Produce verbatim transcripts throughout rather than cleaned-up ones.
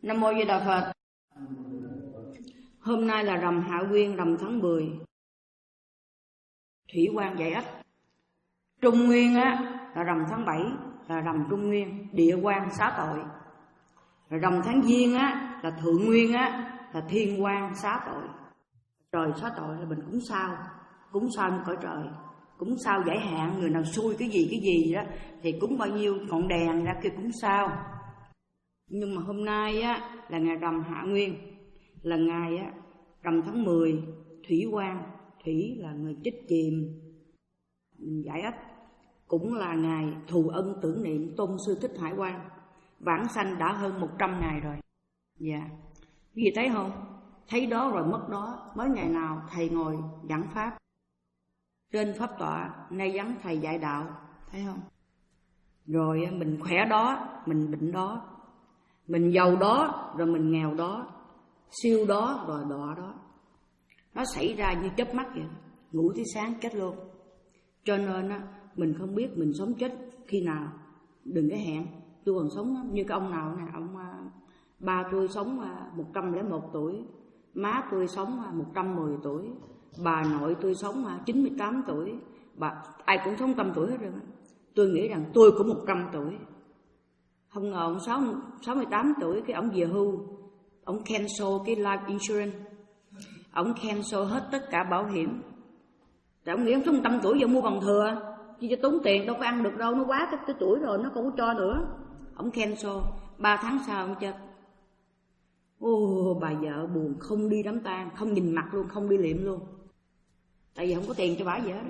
Nam mô Di Đà Phật. Hôm nay là rằm Hạ Nguyên, rằm tháng mười. Thủy Quan Giải Ách. Trung Nguyên á là rằm tháng bảy, là rằm Trung Nguyên, địa quan xá tội. Rồi rằm tháng Giêng á là Thượng Nguyên á là thiên quan xá tội. Trời xá tội là mình cúng sao, cúng sao một cõi trời, cúng sao giải hạn, người nào xui cái gì cái gì đó thì cúng bao nhiêu ngọn đèn ra kia cúng sao. Nhưng mà hôm nay á là ngày rằm Hạ Nguyên, là ngày á rằm tháng mười, thủy quan. Thủy là người chết chìm, Giải Ách. Cũng là ngày thù ân tưởng niệm Tôn Sư Thích Hải Quan. Vãng sanh đã hơn một trăm ngày rồi. Dạ yeah. Quý vị thấy không? Thấy đó rồi mất đó. Mới ngày nào thầy ngồi giảng pháp trên pháp tọa, nay vắng thầy dạy đạo. Thấy không? Rồi mình khỏe đó, mình bệnh đó, mình giàu đó, rồi mình nghèo đó, siêu đó, rồi đọa đó. Nó xảy ra như chớp mắt vậy, ngủ tới sáng chết luôn. Cho nên á, mình không biết mình sống chết khi nào. Đừng có hẹn tôi còn sống như cái ông nào nè, ông ba tôi sống một trăm lẻ một tuổi, má tôi sống một trăm mười tuổi, bà nội tôi sống chín mươi tám tuổi, bà ai cũng sống trăm tuổi hết rồi. Tôi nghĩ rằng tôi cũng một trăm tuổi. Không ngờ ông sáu sáu mươi tám tuổi cái ông về hưu, ông cancel cái life insurance, ông cancel hết tất cả bảo hiểm. Tại ông nghĩ ông sống một trăm tuổi giờ mua bằng thừa, chứ cho tốn tiền đâu có ăn được đâu, nó quá cái, cái tuổi rồi nó không có cho nữa. Ông cancel, ba tháng sau ông chết. Ô, bà vợ buồn không đi đám tang, không nhìn mặt luôn, không đi liệm luôn. Tại vì không có tiền cho bà vợ.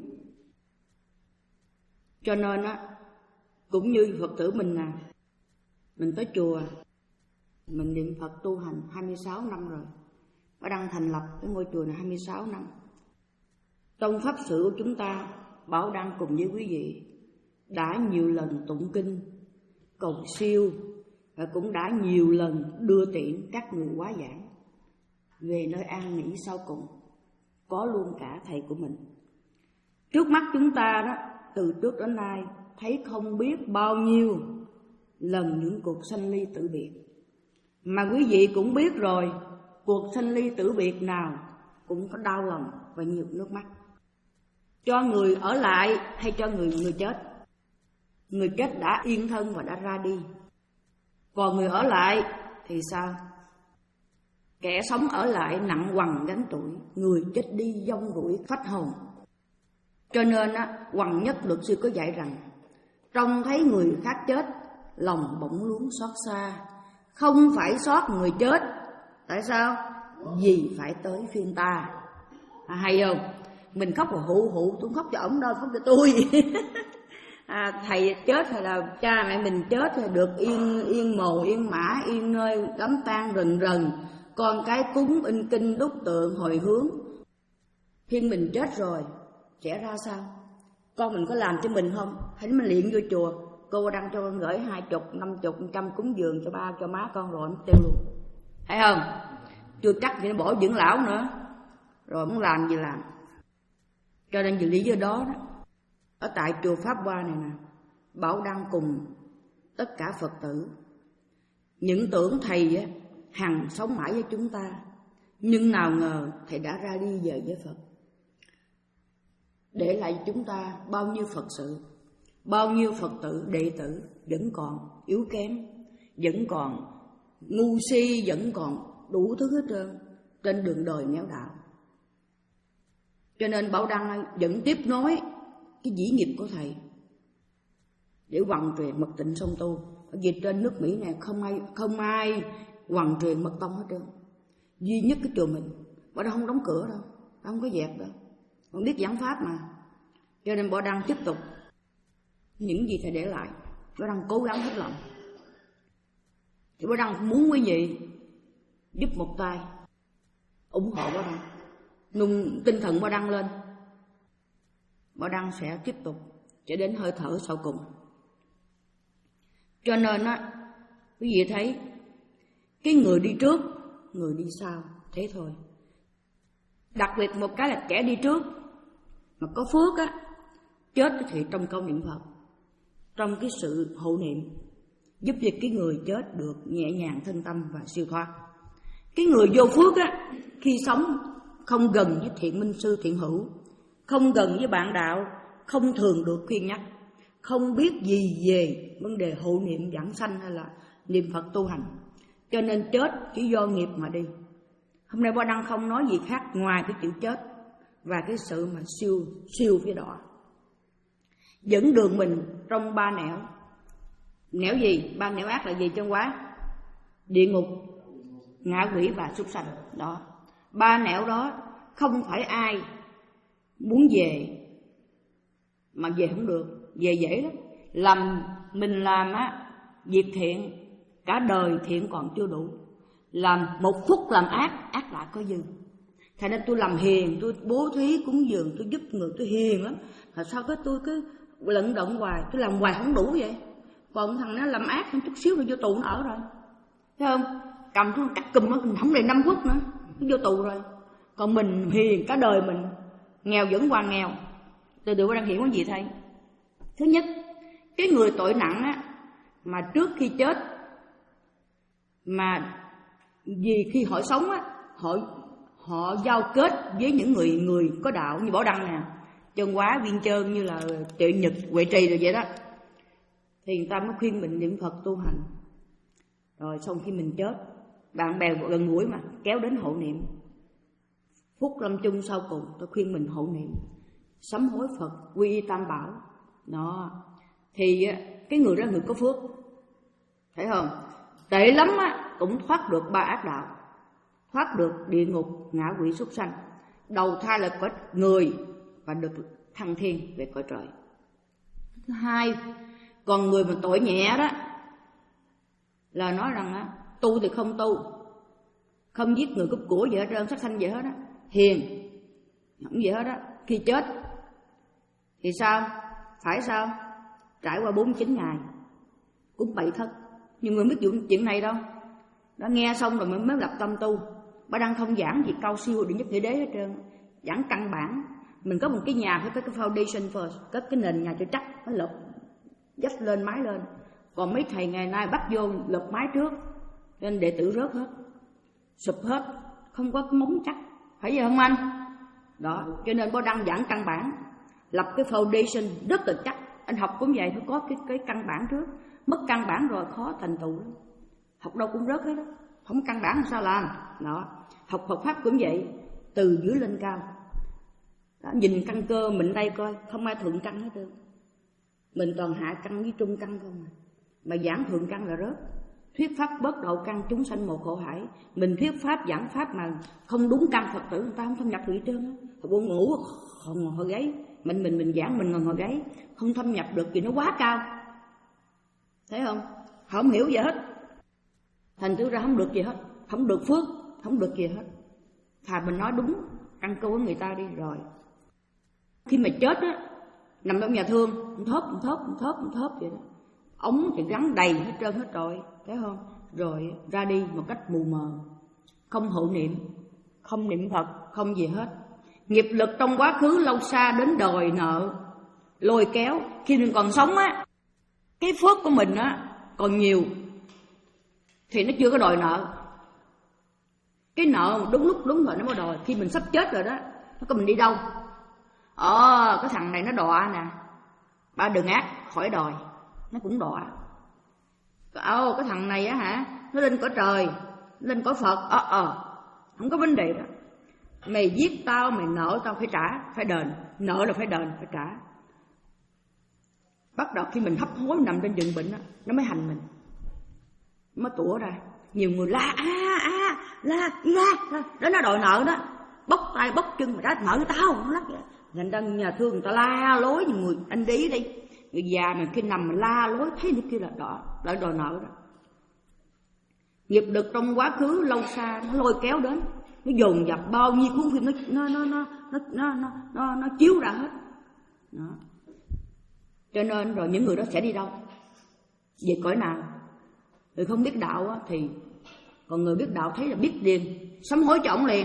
Cho nên á, cũng như Phật tử mình nè, mình tới chùa, mình niệm Phật tu hành hai mươi sáu năm rồi. Bà đang thành lập cái ngôi chùa này hai mươi sáu năm. Trong pháp sự của chúng ta, Bảo Đăng cùng với quý vị đã nhiều lần tụng kinh, cầu siêu, và cũng đã nhiều lần đưa tiễn các người hóa giảng về nơi an nghỉ sau cùng. Có luôn cả thầy của mình. Trước mắt chúng ta đó, từ trước đến nay thấy không biết bao nhiêu lần những cuộc sanh ly tử biệt. Mà quý vị cũng biết rồi, cuộc sanh ly tử biệt nào cũng có đau lòng và nhiều nước mắt. Cho người ở lại hay cho người người chết. Người chết đã yên thân và đã ra đi. Còn người ở lại thì sao? Kẻ sống ở lại nặng quằn gánh tuổi, người chết đi vong rủi phách hồn. Cho nên á, Hoằng Nhất luật sư có dạy rằng, trông thấy người khác chết, lòng bỗng luống xót xa. Không phải xót người chết. Tại sao? Vì phải tới phiên ta. À, hay không? Mình khóc là hụ hụ, tôi không khóc cho ổng đâu, khóc cho tôi. À, thầy chết hay là cha mẹ mình chết thì được yên yên mồ yên mã, yên nơi đám tang rần rần, con cái cúng in kinh đúc tượng hồi hướng. Khi mình chết rồi sẽ ra sao? Con mình có làm cho mình không? Hãy mình liện vô chùa, cô đang cho con gửi hai chục, năm chục, trăm cúng dường cho ba cho má con rồi nó tiêu luôn. Thấy không? Chưa chắc thì nó bỏ dưỡng lão nữa. Rồi muốn làm gì làm. Cho nên vì lý do đó, đó ở tại chùa Pháp Hoa này nè, Bảo Đăng cùng tất cả Phật tử những tưởng thầy á, hằng sống mãi với chúng ta, nhưng nào ngờ thầy đã ra đi về với Phật, để lại chúng ta bao nhiêu Phật sự, bao nhiêu Phật tử đệ tử vẫn còn yếu kém, vẫn còn ngu si, vẫn còn đủ thứ hết trơn trên đường đời nẻo đạo. Cho nên Bảo Đăng vẫn tiếp nối cái dĩ nghiệp của thầy để hoằng truyền mật tịnh song tu. Ở vì trên nước Mỹ này không ai không ai hoằng truyền mật tông hết trơn. Duy nhất cái chùa mình, Bảo Đăng không đóng cửa đâu, không có dẹp đâu, còn biết giảng pháp mà. Cho nên Bảo Đăng tiếp tục những gì thầy để lại, Bảo Đăng cố gắng hết lòng. Thì Bảo Đăng muốn quý vị giúp một tay ủng hộ Bảo Đăng, nung tinh thần Bảo Đăng lên. Bảo Đăng sẽ tiếp tục cho đến hơi thở sau cùng. Cho nên á, quý vị thấy cái người đi trước, người đi sau, thế thôi. Đặc biệt một cái là kẻ đi trước mà có phước á, chết thì trong câu niệm Phật, trong cái sự hộ niệm, giúp cho cái người chết được nhẹ nhàng thân tâm và siêu thoát. Cái người vô phước á, khi sống không gần với thiện minh sư thiện hữu, không gần với bạn đạo, không thường được khuyên nhắc, không biết gì về vấn đề hộ niệm giảng sanh hay là niệm Phật tu hành, cho nên chết chỉ do nghiệp mà đi. Hôm nay Ba Đăng không nói gì khác ngoài cái chữ chết và cái sự mà siêu siêu phía đỏ, dẫn đường mình trong ba nẻo. Nẻo gì? Ba nẻo ác là gì trong quá? Địa ngục, ngạ quỷ và súc sanh. Đó, ba nẻo đó không phải ai muốn về mà về không được, về dễ lắm. Làm mình làm á việc thiện cả đời thiện còn chưa đủ, làm một phút làm ác, ác lại có dư. Thành nên tôi làm hiền, tôi bố thí cúng dường, tôi giúp người, tôi hiền lắm. Mà sao cái tôi cứ lận động hoài, tôi làm hoài không đủ vậy. Còn thằng nó làm ác một chút xíu rồi vô tù nó ở rồi, thấy không? Cầm xuống cắt cùm nó không đầy năm phút nữa nó vô tù rồi. Còn mình hiền cả đời mình, nghèo vẫn qua nghèo. Từ từ Ba Đăng hiểu cái gì thầy? Thứ nhất, cái người tội nặng á, mà trước khi chết mà vì khi họ sống á, họ họ giao kết với những người người có đạo như Bảo Đăng nè, Chân Hóa, Viên Chơn, như là Triệu Nhật, Huệ Trì rồi vậy đó, thì người ta mới khuyên mình niệm Phật tu hành. Rồi xong khi mình chết, bạn bè gần gũi mà kéo đến hộ niệm. Phút lâm chung sau cùng tôi khuyên mình hộ niệm, sám hối Phật, quy y Tam Bảo. Đó, thì cái người đó người có phước, thấy không? Tệ lắm á cũng thoát được ba ác đạo, thoát được địa ngục, ngạ quỷ, súc sanh, đầu thai là cõi người và được thăng thiên về cõi trời. Thứ hai, còn người mà tội nhẹ đó là nói rằng á, tu thì không tu, không giết người cướp của gì hết trơn, sát sanh gì hết á, hiền không gì hết á, khi chết thì sao? Phải sao? Trải qua bốn mươi chín ngày cúng bảy thất. Nhưng người biết dụng chuyện này đâu, đã nghe xong rồi mới mới lập tâm tu. Ba Đăng không giảng gì cao siêu để nhất nghĩa đế hết trơn, giảng căn bản. Mình có một cái nhà phải có cái foundation first, có cái nền nhà cho chắc, nó lợp dắt lên mái lên. Còn mấy thầy ngày nay bắt vô lợp mái trước, nên đệ tử rớt hết, sụp hết, không có cái móng chắc, phải vậy không anh? Đó, cho nên Ba Đăng giảng căn bản, lập cái foundation rất là chắc. Anh học cũng vậy, phải có cái cái căn bản trước. Mất căn bản rồi khó thành tựu lắm. Học đâu cũng rớt hết đó, không căn bản làm sao làm. Đó, học Phật pháp cũng vậy, từ dưới lên cao. Đó, nhìn căn cơ mình đây coi, không ai thượng căn hết trơn. Mình toàn hạ căn với trung căn không à. Mà giảng thượng căn là rớt. Thuyết pháp bớt đầu căn, chúng sanh một khổ hải. Mình thuyết pháp giảng pháp mà không đúng căn, Phật tử người ta không thâm nhập được hết trơn á. Họ buồn ngủ họ ngồi họ gáy, mình mình mình giảng mình ngồi ngồi gáy, không thâm nhập được vì nó quá cao. Thấy không? Họ không hiểu gì hết, thành thử ra không được gì hết, không được phước, không được gì hết. Thà mình nói đúng căn cơ của người ta đi. Rồi khi mà chết á, nằm trong nhà thương, thớp thớp thớp thớp vậy đó, ống thì gắn đầy hết trơn hết rồi, thấy không? Rồi ra đi một cách mù mờ, không hộ niệm, không niệm Phật, không gì hết. Nghiệp lực trong quá khứ lâu xa đến đòi nợ, lôi kéo. Khi mình còn sống á, cái phước của mình á còn nhiều thì nó chưa có đòi nợ. Cái nợ đúng lúc đúng rồi nó mới đòi. Khi mình sắp chết rồi đó, nó có mình đi đâu? Ờ, cái thằng này nó đọa nè, ba đừng ác, khỏi đòi. Nó cũng đọa. Ồ, cái thằng này á hả, nó lên cõi trời, lên cõi Phật. Ờ ờ không có vấn đề đó. Mày giết tao, mày nợ tao phải trả, phải đền. Nợ là phải đền, phải trả. Bắt đầu khi mình hấp hối nằm trên giường bệnh đó, nó mới hành mình, nó mới tủa ra. Nhiều người la a a la la đó, nó đòi nợ đó, bóc tay bóc chân mà đã nợ tao, nó lắc vậy. Thành ra nhà thương người ta la lối, nhiều người anh đi đi, người già mà khi nằm mà la lối thấy nó kia là đó, đòi đòi nợ đó. Nghiệp lực trong quá khứ lâu xa nó lôi kéo đến, nó dồn dập bao nhiêu cuốn phim nó nó nó nó nó nó nó, nó, nó chiếu ra hết đó. Cho nên rồi những người đó sẽ đi đâu, về cõi nào? Người không biết đạo á, thì còn người biết đạo thấy là biết liền, sám hối cho ổng liền,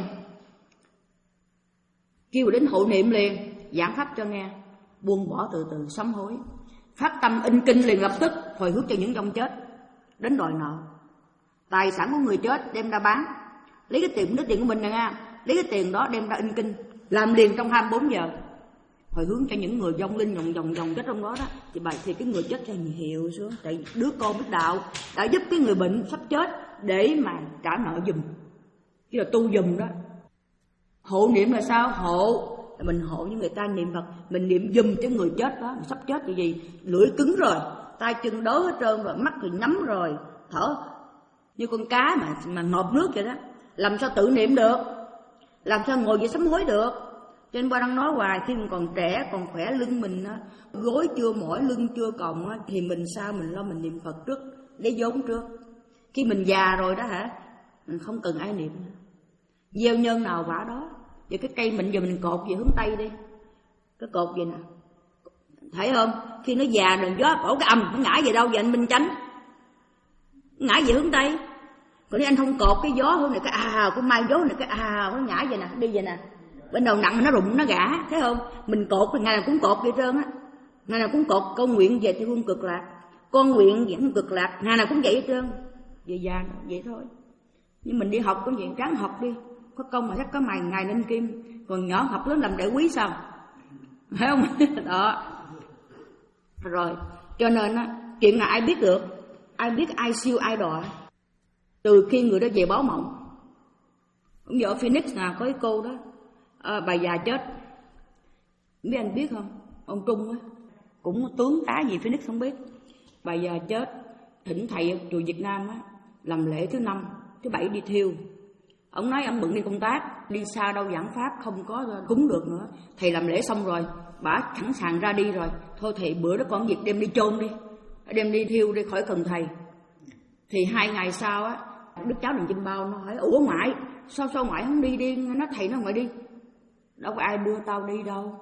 kêu đến hộ niệm liền, giảng pháp cho nghe, buông bỏ từ từ sám hối, phát tâm in kinh liền lập tức, hồi hướng cho những dòng chết. đến đòi nợ. Tài sản của người chết đem ra bán, lấy cái tiền, cái tiền của mình nè nha, lấy cái tiền đó đem ra in kinh, làm liền trong hai mươi bốn giờ. Hồi hướng cho những người vong linh vòng vòng vòng chết trong đó đó, thì bài thì cái người chết cho hiểu xuống, tại đứa con biết đạo đã giúp cái người bệnh sắp chết để mà trả nợ giùm, chứ là tu giùm đó. Hộ niệm là sao? Hộ là mình hộ với người ta niệm Phật, mình niệm giùm cho người chết đó, sắp chết thì gì, lưỡi cứng rồi, tay chân đớ hết trơn rồi, mắt thì nhắm rồi, thở như con cá mà mà ngộp nước vậy đó, làm sao tự niệm được, làm sao ngồi vậy sám hối được. Cho nên ba đang nói hoài, khi mình còn trẻ còn khỏe, lưng mình á, gối chưa mỏi, lưng chưa còng á, thì mình sao mình lo mình niệm Phật trước, lấy vốn trước. Khi mình già rồi đó hả, mình không cần ai niệm, gieo nhân nào vả đó. Vậy cái cây mình giờ mình cột về hướng Tây đi, cái cột vậy nè, thấy không? Khi nó già rồi gió cổ cái âm, nó ngã về đâu vậy anh Minh Chánh? Ngã về hướng Tây. Còn nếu anh không cột cái gió hướng này cái à, cái mai gió này cái à, nó ngã vậy nè, đi vậy nè. Bên đầu nặng nó rụng nó gã, thấy không? Mình cột thì ngày nào cũng cột vậy trơn á. Ngày nào cũng cột con nguyện về thì hương cực lạc, con nguyện về hương cực lạc, ngày nào cũng vậy hết trơn. Về già vậy thôi. Nhưng mình đi học có chuyện ráng học đi, có công mà chắc có mày ngày lên kim, còn nhỏ học lớn làm đại quý sao? Thấy không? Đó. Rồi, cho nên á, chuyện là ai biết được, ai biết ai siêu ai đọa, từ khi người đó về báo mộng. Cũng như ở Phoenix nào có cái cô đó, à, bà già chết, biết anh biết không? Ông Trung á, cũng tướng tá gì Phoenix không biết. Bà già chết, thỉnh thầy ở chùa Việt Nam á, làm lễ thứ năm, thứ bảy đi thiêu. Ông nói ông bận đi công tác, đi xa đâu giảng pháp không có cúng được nữa. Thầy làm lễ xong rồi, bà sẵn sàng ra đi rồi. Thôi thầy bữa đó còn việc đem đi chôn đi, đem đi thiêu đi khỏi cần thầy. Thì hai ngày sau á, đứa cháu đừng chim bao nó hỏi, ủa ngoại, sao sao ngoại không đi đi? Nó thầy nó ngoại đi. Đâu có ai đưa tao đi đâu.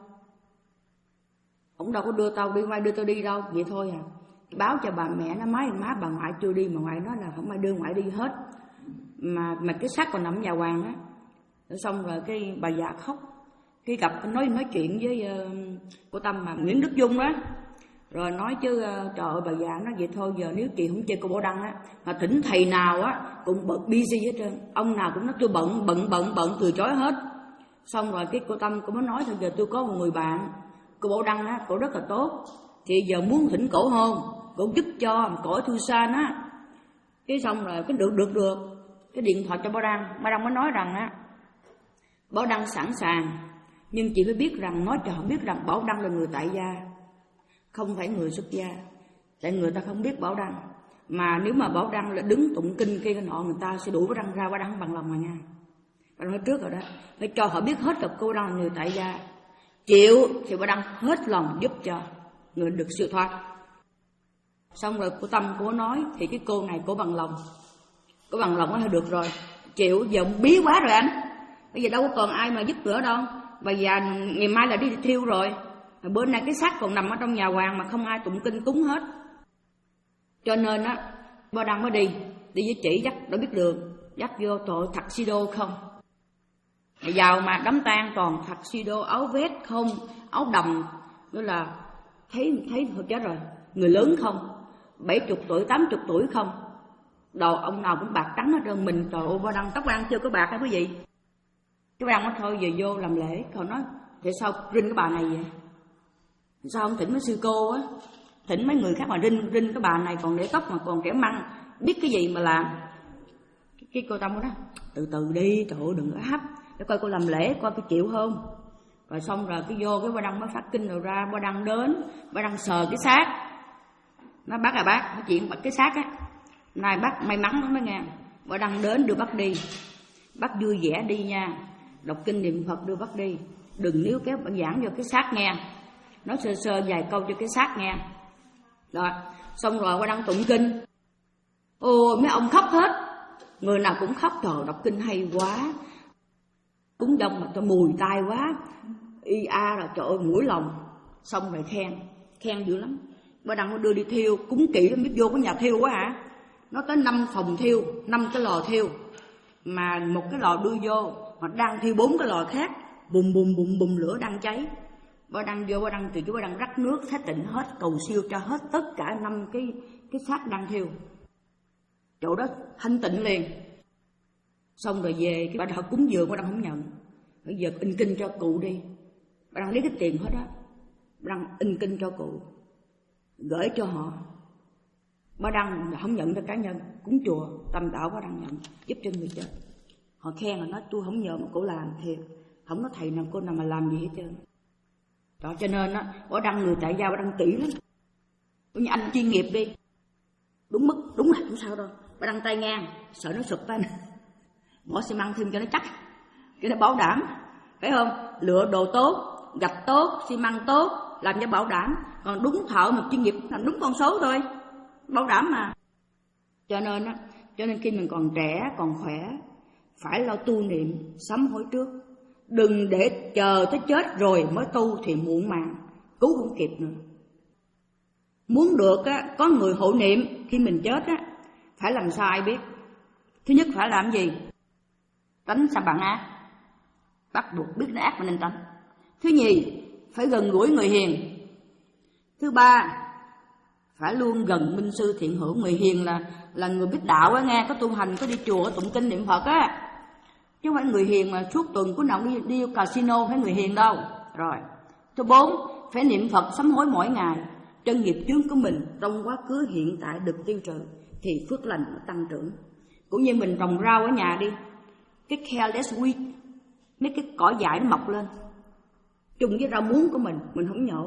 Ông đâu có đưa tao đi, ai đưa tao đi đâu. Vậy thôi à. Báo cho bà mẹ nó, má má bà ngoại chưa đi, mà ngoại nói là không ai đưa ngoại đi hết. Mà mà cái xác còn nằm nhà hoàng á. Xong rồi cái bà già khóc. Cái gặp nói nói chuyện với uh, cô Tâm mà Nguyễn Đức Dung đó. Rồi nói chứ uh, trời ơi bà già nói vậy thôi, giờ nếu chị không chơi cô Bảo Đăng á, mà thỉnh thầy nào á cũng bận busy hết trơn. Ông nào cũng nói tôi bận bận bận bận từ chối hết. Xong rồi cái cô Tâm cô mới nói thôi giờ tôi có một người bạn, cô Bảo Đăng á, cổ rất là tốt. Thì giờ muốn thỉnh cổ hôn, cổ giúp cho cổ Thư San á. Cái xong rồi cái được được được. Cái điện thoại cho Bảo Đăng, Bảo Đăng mới nói rằng á, Bảo Đăng sẵn sàng, nhưng chị phải biết rằng, nói cho họ biết rằng Bảo Đăng là người tại gia, không phải người xuất gia. Tại người ta không biết Bảo Đăng, mà nếu mà Bảo Đăng là đứng tụng kinh kia cái nọ, người ta sẽ đuổi Bảo Đăng ra. Bảo Đăng bằng lòng mà nha. Bảo Đăng nói trước rồi đó, phải cho họ biết hết là cô Đăng là người tại gia. Chịu thì Bảo Đăng hết lòng giúp cho người được siêu thoát. Xong rồi cô Tâm cô nói thì cái cô này cô bằng lòng. Cô bằng lòng nói được rồi, chịu, giờ bí quá rồi anh. Bây giờ đâu có còn ai mà giúp nữa đâu. Và già ngày mai là đi thiêu rồi. Bữa nay cái xác còn nằm ở trong nhà hoàng mà không ai tụng kinh cúng hết. Cho nên á, Bảo Đăng mới đi, đi với chị dắt đã biết đường, dắt vô tội tuxedo không. Giàu mà đám tang toàn tuxedo, áo vest không, áo đầm, nữa là thấy thấy thôi chết rồi. Người lớn không, bảy chục tuổi, tám chục tuổi không. Đồ ông nào cũng bạc trắng hết trơn. Mình trời ơi, Bảo Đăng tóc ăn chưa có bạc hay quý vị. Cái Bảo Đăng nói thôi giờ vô làm lễ. Còn nói tại sao rinh cái bà này vậy, sao không thỉnh mấy sư cô á, thỉnh mấy người khác mà rinh rinh cái bà này còn để tóc mà còn kẻ măng, biết cái gì mà làm. Cái cô Tâm đó từ từ đi, trời ơi đừng có áp, để coi cô làm lễ coi cái chịu không. Rồi xong rồi cái vô cái Bảo Đăng mới phát kinh rồi ra. Bảo Đăng đến, Bảo Đăng sờ cái xác, nó bác à bác, nói chuyện bắt cái xác á, nay bác may mắn lắm đó nghe. Bảo Đăng đến đưa bác đi, bác vui vẻ đi nha, đọc kinh niệm Phật đưa bác đi, đừng níu kéo bạn giảng vô cái xác nghe, nói sơ sơ vài câu cho cái xác nghe. Rồi xong rồi Bảo Đăng tụng kinh, ồ mấy ông khóc hết, người nào cũng khóc, trời đọc kinh hay quá, cúng đông mà tôi mùi tai quá, y a rồi trời ơi mũi lòng. Xong rồi khen, khen dữ lắm. Bảo Đăng nó đưa đi thiêu, cúng kỹ lắm, biết vô cái nhà thiêu quá hả. Nó tới năm phòng thiêu, năm cái lò thiêu, mà một cái lò đưa vô mà đang thiêu bốn cái lò khác, bùm bùm bùm bùm lửa đang cháy. Bảo Đăng vô, Bảo Đăng từ chú Bảo Đăng rắc nước thái tịnh hết, cầu siêu cho hết tất cả năm cái cái xác đang thiêu. chỗ đó thanh tịnh liền. Xong rồi về cái bà đạo cúng dường bà đang không nhận. Bây giờ in kinh cho cụ đi. Bà đang lấy cái tiền hết á, bà đang in kinh cho cụ, gửi cho họ. Bà đang không nhận cho cá nhân, cúng chùa, tâm đạo bà đang nhận, giúp cho người chết. Họ khen, họ nói tôi không nhờ mà cô làm thiệt, không có thầy nào cô nào mà làm gì hết trơn. Đó, cho nên á, bà đăng người tại gia bà đăng kỹ lắm. Như anh chuyên nghiệp đi, đúng mức, đúng là không sao đâu. Bà đăng tay ngang, sợ nó sụp tay, bỏ xi măng thêm cho nó chắc, cho nó bảo đảm, phải không? Lựa đồ tốt, gạch tốt, xi măng tốt, làm cho bảo đảm. Còn đúng thợ mà chuyên nghiệp làm đúng con số thôi, bảo đảm mà. Cho nên á, cho nên khi mình còn trẻ, còn khỏe, phải lo tu niệm, sám hối trước. Đừng để chờ tới chết rồi mới tu thì muộn màng, cứu không kịp nữa. Muốn được á, có người hộ niệm khi mình chết á, phải làm sao ai biết? Thứ nhất phải làm gì? Tránh xa bạn ác, bắt buộc biết nó ác mà nên tránh. Thứ nhì, phải gần gũi người hiền. Thứ ba, phải luôn gần minh sư thiện hữu. Người hiền là là người biết đạo á nghe, có tu hành, có đi chùa, có tụng kinh niệm Phật á, chứ không phải người hiền mà suốt tuần của nào đi đi casino, phải người hiền đâu. Rồi, thứ bốn, phải niệm Phật sám hối mỗi ngày, cho nghiệp chướng của mình trong quá khứ hiện tại được tiêu trừ, thì phước lành nó tăng trưởng. Cũng như mình trồng rau ở nhà đi, cái careless weed, mấy cái cỏ dại nó mọc lên, trùng với rau muống của mình, mình không nhổ,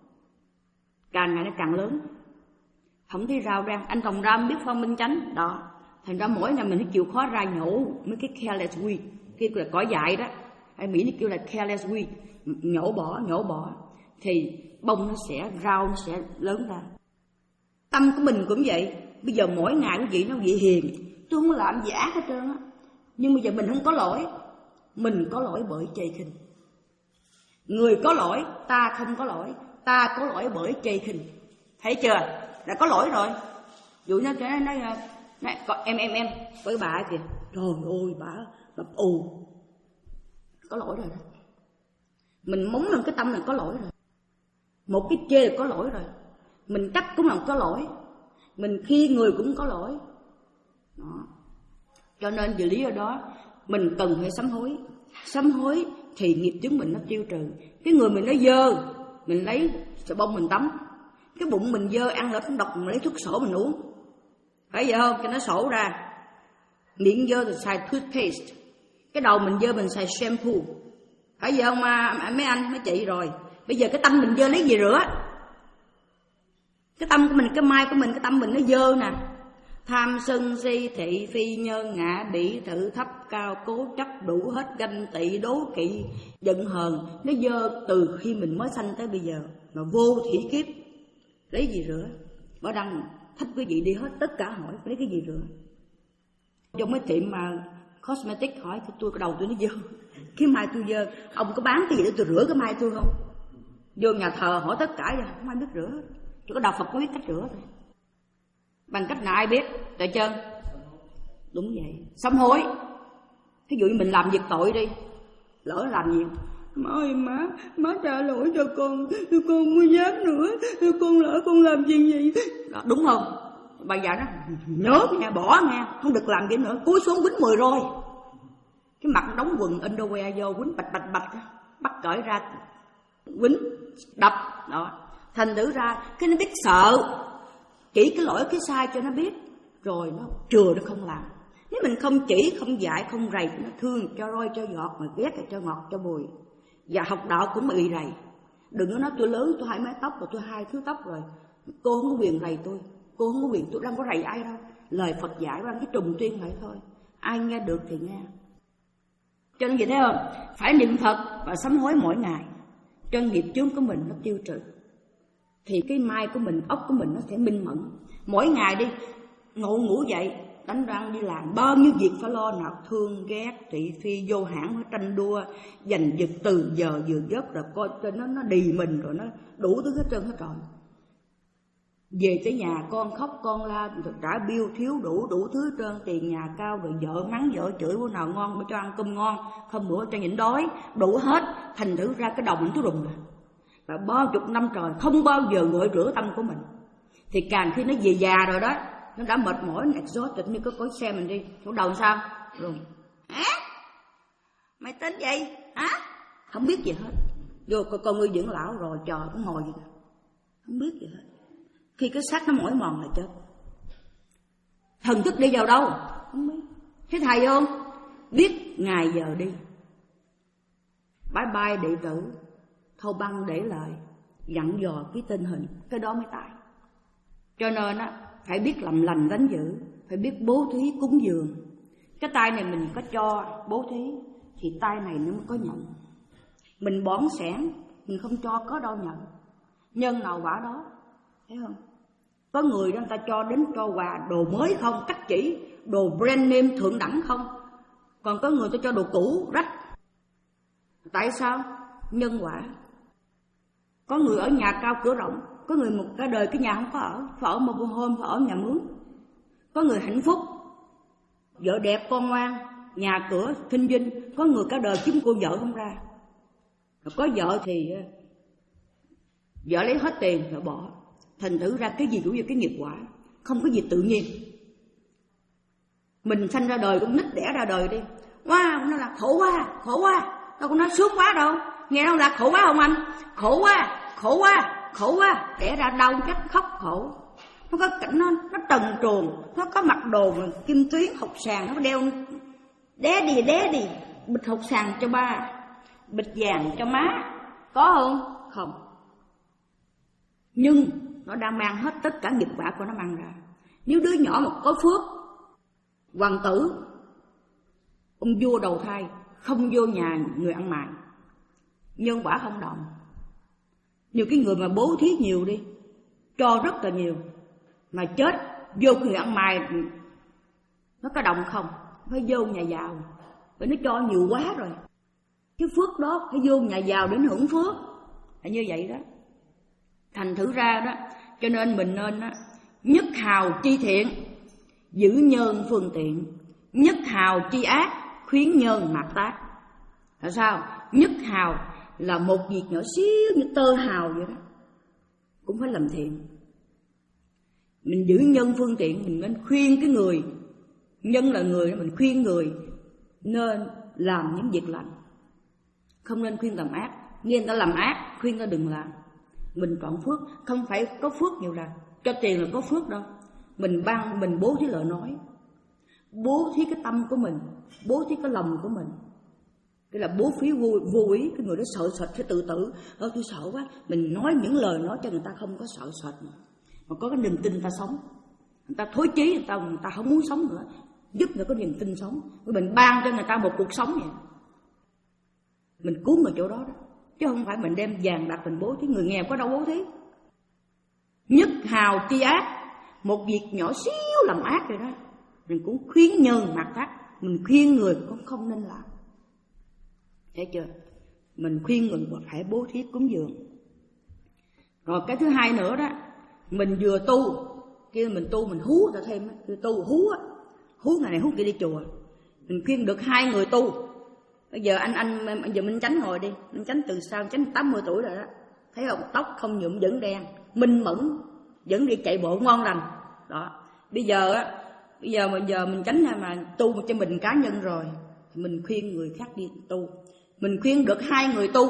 càng ngày nó càng lớn. Không thấy rau ra, anh trồng rau biết phân minh chánh đó, thành ra mỗi ngày mình phải chịu khó ra nhổ mấy cái careless weed, kia là cỏ dại đó, ở Mỹ nó kêu là careless weed, nhổ bỏ, nhổ bỏ, thì bông nó sẽ, rau nó sẽ lớn ra. Tâm của mình cũng vậy. Bây giờ mỗi ngày quý vị nó vị hiền, tôi không có làm gì ác hết trơn á, nhưng bây giờ mình không có lỗi. Mình có lỗi bởi chê khinh. Người có lỗi, ta không có lỗi. Ta có lỗi bởi chê khinh. Thấy chưa? Đã có lỗi rồi. Dụ như cái nói, nói, nói em em em với bà kìa, trời ơi bà bà ù, có lỗi rồi đó. Mình móng lên cái tâm là có lỗi rồi. Một cái chê là có lỗi rồi. Mình trách cũng là có lỗi. Mình khi người cũng có lỗi đó. Cho nên vì lý do đó mình cần phải sám hối. Sám hối thì nghiệp chướng mình nó tiêu trừ. Cái người mình nó dơ, mình lấy xà bông mình tắm. Cái bụng mình dơ, ăn là độc, mình lấy thuốc sổ mình uống, phải vậy không? Cho nó sổ ra. Miệng dơ thì xài toothpaste, cái đầu mình dơ mình xài shampoo, phải vậy không mà mấy anh mấy chị? Rồi bây giờ cái tâm mình dơ lấy gì rửa? Cái tâm của mình, cái mai của mình, cái tâm mình nó dơ nè. Tham sân si thị phi nhân ngã bỉ thử thấp cao cố chấp đủ hết, ganh tị đố kỵ giận hờn, nó dơ từ khi mình mới sanh tới bây giờ mà vô thỉ kiếp. Lấy gì rửa? Bảo Đăng thách quý vị đi hết tất cả hỏi lấy cái gì rửa. Trong mấy tiệm mà cosmetic hỏi tôi cái đầu tôi nó dơ, cái mai tôi dơ, ông có bán cái gì để tôi rửa cái mai tôi không? Vô nhà thờ hỏi tất cả vậy, không ai biết rửa, chỉ có đạo Phật có biết cách rửa thôi. Bằng cách nào ai biết? Tại chân đúng vậy. Sám hối. Ví dụ như mình làm việc tội đi, lỡ làm gì, má ơi má, má trả lỗi cho con, con không dám nữa, con lỡ con làm gì vậy đó, đúng không? Bà già nó nhớ nha, bỏ nha, không được làm gì nữa, cúi xuống quýnh mười rồi, cái mặt đóng quần underwear vô quýnh bạch bạch bạch, bắt cởi ra quýnh đập đó. Thành thử ra cái nó biết sợ, chỉ cái lỗi cái sai cho nó biết, rồi nó chừa nó không làm. Nếu mình không chỉ, không dạy, không rầy, nó thương cho roi cho giọt, mà ghét cho ngọt cho bùi. Và học đạo cũng bị rầy. Đừng có nói tôi lớn, tôi hai mái tóc rồi, tôi hai thứ tóc rồi, cô không có quyền rầy tôi, cô không có quyền, tôi đang có rầy ai đâu. Lời Phật dạy bằng cái trùng tuyên vậy thôi, ai nghe được thì nghe. Cho nên gì thấy không? Phải niệm Phật và sám hối mỗi ngày, cho nghiệp chướng của mình nó tiêu trừ, thì cái mai của mình, ốc của mình nó sẽ minh mẫn. Mỗi ngày đi, ngủ ngủ dậy, đánh răng đi làm, bao nhiêu việc phải lo, nào thương ghét thị phi vô hãng, tranh đua giành giật từ giờ vừa giấc, rồi coi cho nó nó đì mình, rồi nó đủ thứ hết trơn hết trọi. Về tới nhà con khóc con la, rồi trả bill thiếu đủ đủ thứ hết trơn, tiền nhà cao, rồi vợ mắng vợ chửi, bữa nào ngon bữa cho ăn cơm ngon, không bữa cho nhịn đói, đủ hết. Thành thử ra cái đầu mình cứ rùng rồi. Và bao chục năm trời không bao giờ gội rửa tâm của mình, thì càng khi nó về già rồi đó, nó đã mệt mỏi, exhausted như có có xe mình đi, chỗ đầu sao? Rồi. Hả? Mày tên gì? Hả? Không biết gì hết. Vô con, con người dưỡng lão rồi trời cũng ngồi gì đó. Không biết gì hết. Khi cái xác nó mỏi mòn là chết. Thần thức đi vào đâu? Không biết. Thế thầy không? Biết ngày giờ đi. Bye bye đệ tử. Thâu băng để lại, dặn dò cái tình hình, cái đó mới tại. Cho nên á, phải biết làm lành đánh dữ, phải biết bố thí cúng dường. Cái tay này mình có cho bố thí thì tay này nó mới có nhận. Mình bón sẻn, mình không cho có đâu nhận. Nhân nào quả đó, thấy không? Có người đó người ta cho đến cho quà đồ mới không, cách chỉ, đồ brand name thượng đẳng không. Còn có người ta cho đồ cũ, rách. Tại sao? Nhân quả. Có người ở nhà cao cửa rộng, có người một cả đời cái nhà không có ở, phải ở một hôm phải ở nhà mướn. Có người hạnh phúc, vợ đẹp con ngoan, nhà cửa kinh doanh. Có người cả đời kiếm cô vợ không ra. Có vợ thì vợ lấy hết tiền rồi bỏ. Thành thử ra cái gì cũng như cái nghiệp quả, không có gì tự nhiên. Mình sanh ra đời cũng nít đẻ ra đời đi, wow, nó là khổ quá, khổ quá. Đâu có nói sướng quá đâu. Nghe đâu là khổ quá không anh? Khổ quá, khổ quá, khổ quá. Đẻ ra đau chắc khóc khổ. Nó có cảnh nó, nó trần truồng. Nó có mặc đồ kim tuyến hột sàn. Nó đeo đé đi đé đi. Bịch hột sàn cho ba, bịch vàng cho má. Có không? Không. Nhưng nó đang mang hết tất cả nghiệp quả của nó mang ra. Nếu đứa nhỏ mà có phước, hoàng tử, ông vua đầu thai, không vô nhà người ăn mày, nhân quả không động. Nhiều cái người mà bố thí nhiều đi, cho rất là nhiều, mà chết vô người ăn mày, nó có động không? Phải vô nhà giàu, bởi nó cho nhiều quá rồi. Cái phước đó phải vô nhà giàu để hưởng phước, là như vậy đó. Thành thử ra đó, cho nên mình nên đó, nhất hào chi thiện, giữ nhân phương tiện, nhất hào chi ác, khuyến nhân mạt tác. Là sao? Nhất hào là một việc nhỏ xíu như tơ hào vậy đó, cũng phải làm thiện. Mình giữ nhân phương tiện, mình nên khuyên cái người. Nhân là người, mình khuyên người nên làm những việc lành, không nên khuyên làm ác. Nghe người ta làm ác, khuyên ta đừng làm. Mình chọn phước, không phải có phước nhiều lần, cho tiền là có phước đâu. Mình ban, mình bố thí lời nói, bố thí cái tâm của mình, bố thí cái lòng của mình. Cái là bố phí vô, vô ý. Cái người đó sợ sệt sẽ tự tử. Ơ tôi sợ quá. Mình nói những lời nói cho người ta không có sợ sệt nữa, mà có cái niềm tin người ta sống. Người ta thối chí, người ta, người ta không muốn sống nữa, giúp người có niềm tin sống. Mình ban cho người ta một cuộc sống vậy. Mình cứu người chỗ đó đó, chứ không phải mình đem vàng bạc mình bố thí. Người nghèo có đâu bố thí. Nhất hào chi ác, một việc nhỏ xíu làm ác rồi đó, mình cũng khuyến nhân mạt tác. Mình khuyên người cũng không nên làm. Thấy chưa? Mình khuyên người phải bố thí cúng dường. Rồi cái thứ hai nữa đó, mình vừa tu, kia mình tu mình hú ta thêm, vừa tu hú á, hú ngày này hú kia đi chùa. Mình khuyên được hai người tu. Bây giờ anh anh bây giờ Minh Chánh ngồi đi, Minh Chánh từ sau Minh Chánh tám mươi tuổi rồi đó, thấy không? Tóc không nhuộm vẫn đen, minh mẫn, vẫn đi chạy bộ ngon lành. Đó. Bây giờ á, bây giờ mà giờ Minh Chánh mà tu cho mình cá nhân rồi, thì mình khuyên người khác đi tu. Mình khuyên được hai người tu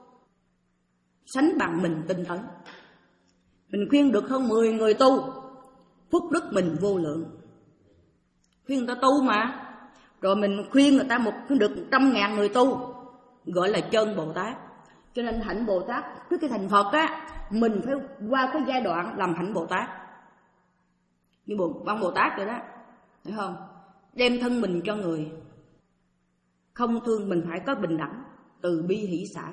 sánh bằng mình tinh tấn. Mình khuyên được hơn mười người tu, phúc đức mình vô lượng. Khuyên người ta tu mà. Rồi mình khuyên người ta một được trăm ngàn người tu, gọi là chân Bồ Tát. Cho nên hạnh Bồ Tát trước cái thành Phật á, mình phải qua cái giai đoạn làm hạnh Bồ Tát như Bồ Văn Bồ Tát rồi đó, thấy không? Đem thân mình cho người, không thương. Mình phải có bình đẳng, từ bi hỷ xả,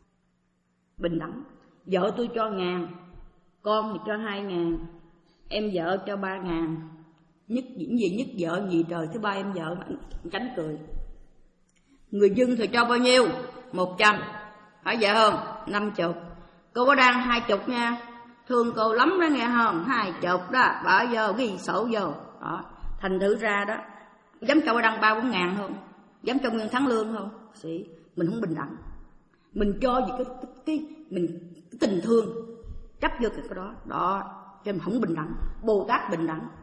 bình đẳng. Vợ tôi cho ngàn, con thì cho hai ngàn, em vợ cho ba ngàn. Nhất những gì nhất vợ gì trời, thứ ba em vợ. Tránh cười. Người dân thì cho bao nhiêu? Một trăm, phải vậy không? Năm chục. Cô có đang hai chục nha, thương cô lắm đó nghe không? Hai chục đó, bỏ vô ghi sổ vô đó. Thành thử ra đó, dám cho đăng ba bốn ngàn không? Dám cho nguyên tháng lương không? Sĩ, mình không bình đẳng. Mình cho gì cái, cái, cái mình cái tình thương chấp vô cái đó đó, cho mình không bình đẳng. Bồ Tát bình đẳng,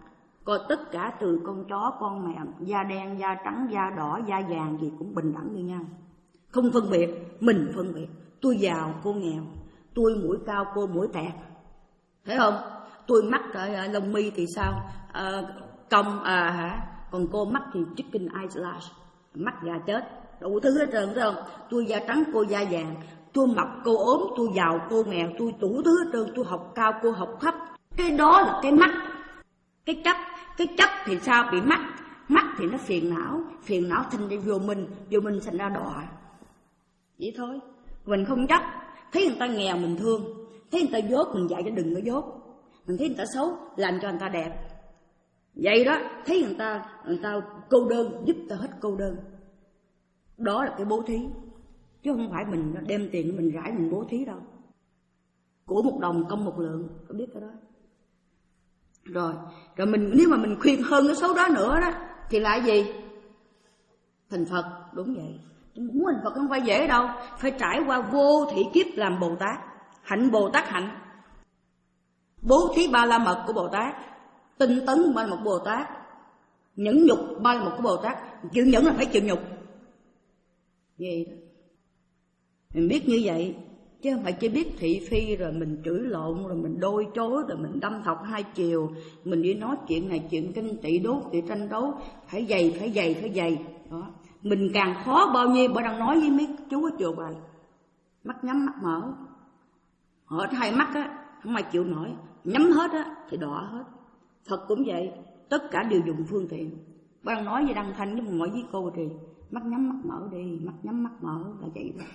Coi tất cả từ con chó, con mèo, da đen, da trắng, da đỏ, da vàng gì cũng bình đẳng như nhau. Không phân biệt, mình phân biệt. Tôi giàu, cô nghèo. Tôi mũi cao, cô mũi tẹt. Thấy không? Tôi mắt ở lông mi thì sao? À, cong à hả? Còn cô mắt thì chicken eyelash, mắt gà chết. Đủ thứ hết trơn, thấy không? Tôi da trắng, cô da vàng. Tôi mập, cô ốm. Tôi giàu, cô nghèo. Tôi đủ thứ hết trơn. Tôi học cao, cô học thấp. Cái đó là cái mắt. Cái chấp. Cái chấp thì sao? Bị mắt. Mắt thì nó phiền não. Phiền não thành ra vô mình. Vô mình thành ra đọa. Vậy thôi. Mình không chấp. Thấy người ta nghèo mình thương. Thấy người ta dốt mình dạy cho đừng có dốt. Mình thấy người ta xấu làm cho người ta đẹp. Vậy đó. Thấy người ta người ta cô đơn giúp ta hết cô đơn. Đó là cái bố thí. Chứ không phải mình đem tiền mình rải mình bố thí đâu. Của một đồng công một lượng. Có biết cái đó. Rồi, rồi mình nếu mà mình khuyên hơn cái số đó nữa đó thì là gì? Thành Phật, đúng vậy. Muốn thành Phật không phải dễ đâu, phải trải qua vô thị kiếp làm Bồ Tát, hạnh Bồ Tát hạnh. Bố thí ba la mật của Bồ Tát, tinh tấn ba la mật của Bồ Tát, nhẫn nhục ba la mật của Bồ Tát. Chịu nhẫn là phải chịu nhục. Vậy đó. Mình biết như vậy. Chứ không phải chỉ biết thị phi rồi mình chửi lộn, rồi mình đôi chối, rồi mình đâm thọc hai chiều. Mình đi nói chuyện này, chuyện kinh tị đốt, chuyện tranh đấu. Phải dày, phải dày, phải dày. Đó. Mình càng khó bao nhiêu, bởi đang nói với mấy chú ở chùa bài. Mắt nhắm, mắt mở. Họ hai mắt á, không ai chịu nổi. Nhắm hết á, thì đỏ hết. Phật cũng vậy, tất cả đều dùng phương tiện. Bởi đang nói với Đăng Thanh, với mọi với cô thì mắt nhắm, mắt mở đi, mắt nhắm, mắt mở là vậy đó.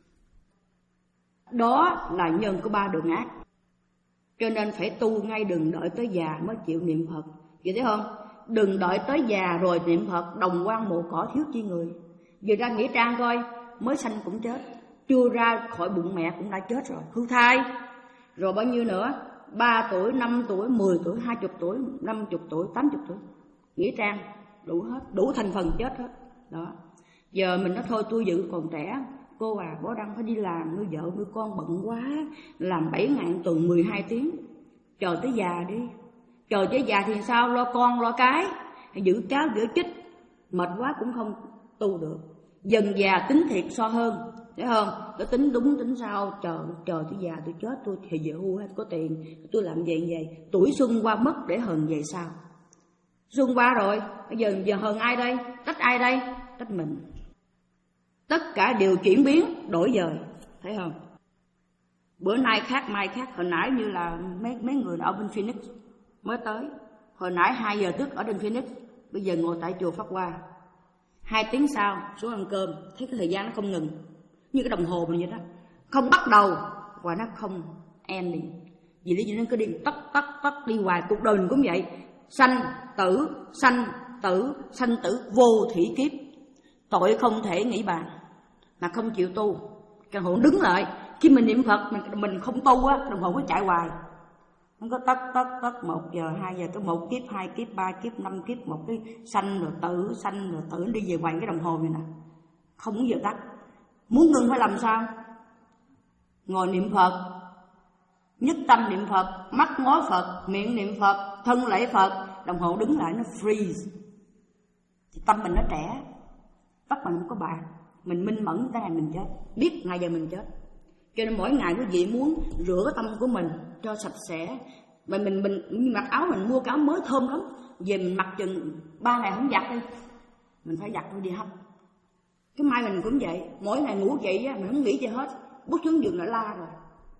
Đó là nhân của ba đường ác. Cho nên phải tu ngay, đừng đợi tới già mới chịu niệm Phật. Vậy thấy không? Đừng đợi tới già rồi niệm Phật. Đồng quan mộ cỏ thiếu chi người. Vừa ra nghĩa trang coi, mới sanh cũng chết. Chưa ra khỏi bụng mẹ cũng đã chết rồi. Hư thai. Rồi bao nhiêu nữa? Ba tuổi, năm tuổi, mười tuổi, hai mươi tuổi, năm mươi tuổi, tám mươi tuổi. Nghĩa trang đủ hết, đủ thành phần chết hết. Đó. Giờ mình nói thôi tôi giữ còn trẻ. Cô à, bố Đăng phải đi làm, nuôi vợ nuôi con bận quá. Làm bảy ngàn tuần mười hai tiếng. Chờ tới già đi. Chờ tới già thì sao? Lo con, lo cái. Giữ cháu, giữ chích. Mệt quá cũng không tu được. Dần già tính thiệt so hơn. Thấy không? Tôi tính đúng tính sao. Chờ chờ tới già tôi chết, tôi thì về hưu hết có tiền. Tôi làm vậy vậy. Tuổi xuân qua mất để hờn vậy sao? Xuân qua rồi. Bây giờ, giờ hờn ai đây? Trách ai đây? Trách mình. Tất cả đều chuyển biến, đổi dời. Thấy không? Bữa nay khác, mai khác. Hồi nãy như là mấy, mấy người ở bên Phoenix mới tới. Hồi nãy hai giờ tức ở bên Phoenix. Bây giờ ngồi tại chùa Pháp Hoa. Hai tiếng sau xuống ăn cơm. Thấy cái thời gian nó không ngừng. Như cái đồng hồ mình vậy đó. Không bắt đầu và nó không ending. Vì lý do nó cứ đi tắt tắt tắt đi hoài. Cuộc đời mình cũng vậy. Sanh tử, sanh tử, sanh tử vô thủy kiếp. Tội không thể nghĩ bàn mà không chịu tu. Căn hộ đứng lại. Khi mình niệm Phật mình mình không tu á, đồng hồ cứ chạy hoài. Nó có tắt tắt tắt một giờ, hai giờ, tới một kiếp, hai kiếp, ba kiếp, năm kiếp, một cái sanh rồi tử, sanh rồi tử, đi về hoài cái đồng hồ này nè. Không muốn giờ tắt. Muốn ngưng phải làm sao? Ngồi niệm Phật, nhất tâm niệm Phật, mắt ngó Phật, miệng niệm Phật, thân lễ Phật, đồng hồ đứng lại nó freeze. Thì tâm mình nó trẻ. Tóc mình không có bạc. Mình minh mẫn cái này mình chết. Biết ngày giờ mình chết. Cho nên mỗi ngày quý vị muốn rửa tâm của mình cho sạch sẽ. Mà mình mình mặc áo, mình mua cái áo mới thơm lắm. Về mình mặc chừng ba ngày không giặt đi. Mình phải giặt đi hấp. Cái mai mình cũng vậy. Mỗi ngày ngủ dậy mình không nghĩ gì hết. Bước xuống giường là la rồi.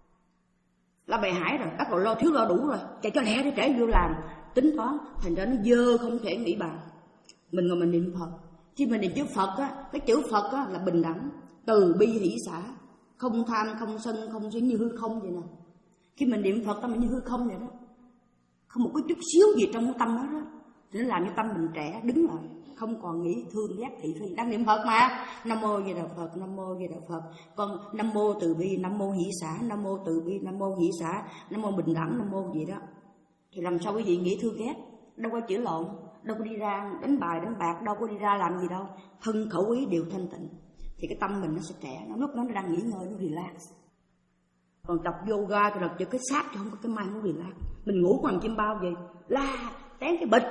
La bề hải rồi. Bắt đầu lo thiếu lo đủ rồi. Chạy cho lẹ đi, trẻ vô làm. Tính toán. Thành ra nó dơ không thể nghĩ bàn. Mình ngồi mình niệm Phật. Khi mình niệm chữ Phật á, cái chữ Phật á là bình đẳng, từ bi hỷ xả, không tham, không sân, không si, như hư không vậy nè. Khi mình niệm Phật tâm mình như hư không vậy đó, không một cái chút xíu gì trong cái tâm đó đó, thì nó làm cho tâm mình trẻ đứng lại, không còn nghĩ thương ghét thị phi. Đang niệm Phật mà, Nam mô Di Đà Phật, Nam mô Di Đà Phật, con Nam mô từ bi, Nam mô hỷ xả, Nam mô từ bi, Nam mô hỷ xả, Nam mô bình đẳng, Nam mô gì đó, thì làm sao quý vị nghĩ thương ghét? Đâu có chữ lộn. Đâu có đi ra đánh bài, đánh bạc, đâu có đi ra làm gì đâu. Thân khẩu ý đều thanh tịnh. Thì cái tâm mình nó sẽ trẻ. Nó lúc đó nó đang nghỉ ngơi, nó relax. Còn tập yoga thì là cho cái xác chứ không có cái mind nó relax. Mình ngủ còn chim bao vậy. La, tén cái bịch.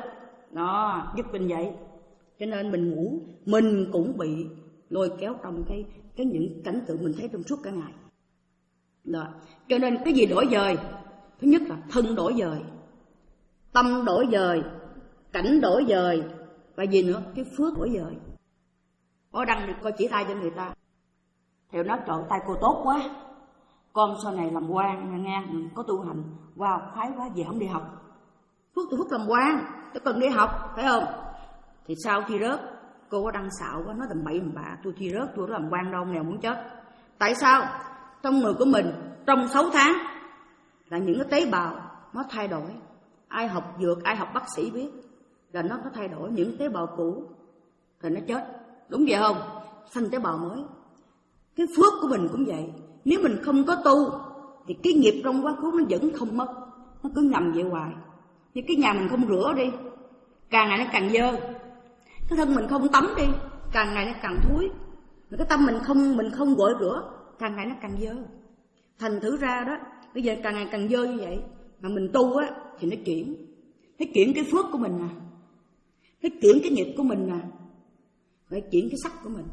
Đó, giúp mình vậy. Cho nên mình ngủ, mình cũng bị lôi kéo trong cái cái những cảnh tượng mình thấy trong suốt cả ngày. Đó. Cho nên cái gì đổi dời? Thứ nhất là thân đổi dời, tâm đổi dời, cảnh đổi dời, và gì nữa? Cái phước đổi dời. Có đăng được coi chỉ tay cho người ta, thì nói trời tay cô tốt quá, con sau này làm quan nghe, mình có tu hành, wow khoái quá, về không đi học. Phước tôi phước làm quan, tôi cần đi học, phải không? Thì sau khi rớt, cô có đăng xạo quá, nói tầm bậy tầm bạ, tôi thi rớt, tôi có làm quan đâu, nghèo muốn chết. Tại sao? Trong người của mình, trong sáu tháng, là những cái tế bào nó thay đổi. Ai học dược, ai học bác sĩ biết, là nó có thay đổi những tế bào cũ, rồi nó chết. Đúng vậy không? Sanh tế bào mới. Cái phước của mình cũng vậy. Nếu mình không có tu, thì cái nghiệp trong quá khứ nó vẫn không mất, nó cứ ngầm vậy hoài. Như cái nhà mình không rửa đi, càng ngày nó càng dơ. Cái thân mình không tắm đi, càng ngày nó càng thúi. Mà cái tâm mình không mình không gội rửa, càng ngày nó càng dơ. Thành thử ra đó, bây giờ càng ngày càng dơ như vậy. Mà mình tu á, thì nó chuyển. Nó chuyển cái phước của mình nè, nó chuyển cái nghiệp của mình nè, phải chuyển cái sắc của mình.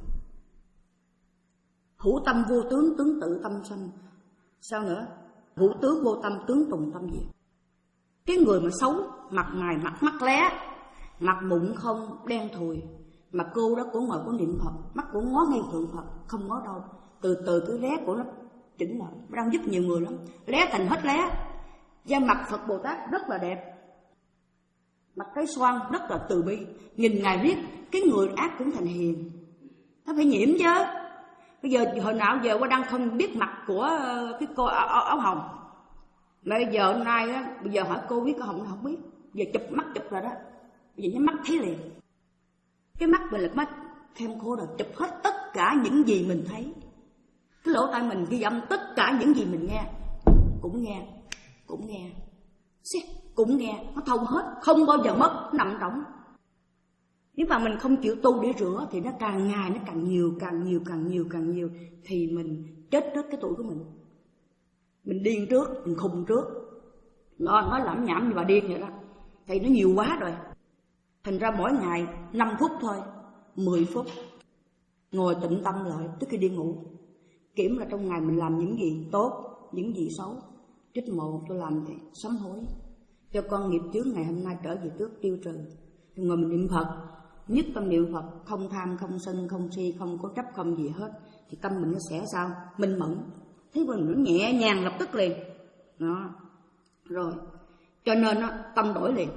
Hữu tâm vô tướng, tướng tự tâm sanh. Sao nữa? Hữu tướng vô tâm, tướng tùng tâm diệt. Cái người mà xấu, mặt mày mặt mắt lé, mặt mụn không, đen thùi, mà cô đó cũng ngồi có niệm Phật, mắt cũng ngó ngay thượng Phật, không ngó đâu. Từ từ cái lé của nó chỉnh lại, nó đang giúp nhiều người lắm. Lé thành hết lé. Da mặt Phật Bồ Tát rất là đẹp, mặt cái xoan rất là từ bi. Nhìn Ngài viết, cái người ác cũng thành hiền. Nó phải nhiễm chứ. Bây giờ hồi nào giờ qua đăng không biết mặt của cái cô áo, áo, áo hồng. Mà bây giờ hôm nay á, bây giờ hỏi cô biết có hồng nó không biết. Giờ chụp mắt chụp rồi đó, bây giờ nhắm mắt thấy liền. Cái mắt mình là mắt thêm cô rồi, chụp hết tất cả những gì mình thấy. Cái lỗ tai mình ghi âm tất cả những gì mình nghe. Cũng nghe, cũng nghe, cũng nghe, nó thông hết, không bao giờ mất, nằm trống. Nếu mà mình không chịu tu để rửa thì nó càng ngày nó càng nhiều, càng nhiều, càng nhiều, càng nhiều, thì mình chết trước cái tuổi của mình. Mình điên trước, mình khùng trước. Nó nói lẩm nhẩm như bà điên vậy đó. Thì nó nhiều quá rồi. Thành ra mỗi ngày năm phút thôi, mười phút ngồi tĩnh tâm lại trước khi đi ngủ, kiểm là trong ngày mình làm những gì tốt, những gì xấu. Trích một tôi làm thì sám hối, cho con nghiệp chướng ngày hôm nay trở về trước tiêu trừ. Ngồi mình niệm Phật, nhất tâm niệm Phật, không tham, không sân, không si, không có chấp, không gì hết, thì tâm mình nó sẽ sao? Minh mẫn. Thấy mình nó nhẹ nhàng lập tức liền. Đó. Rồi. Cho nên đó, tâm đổi liền.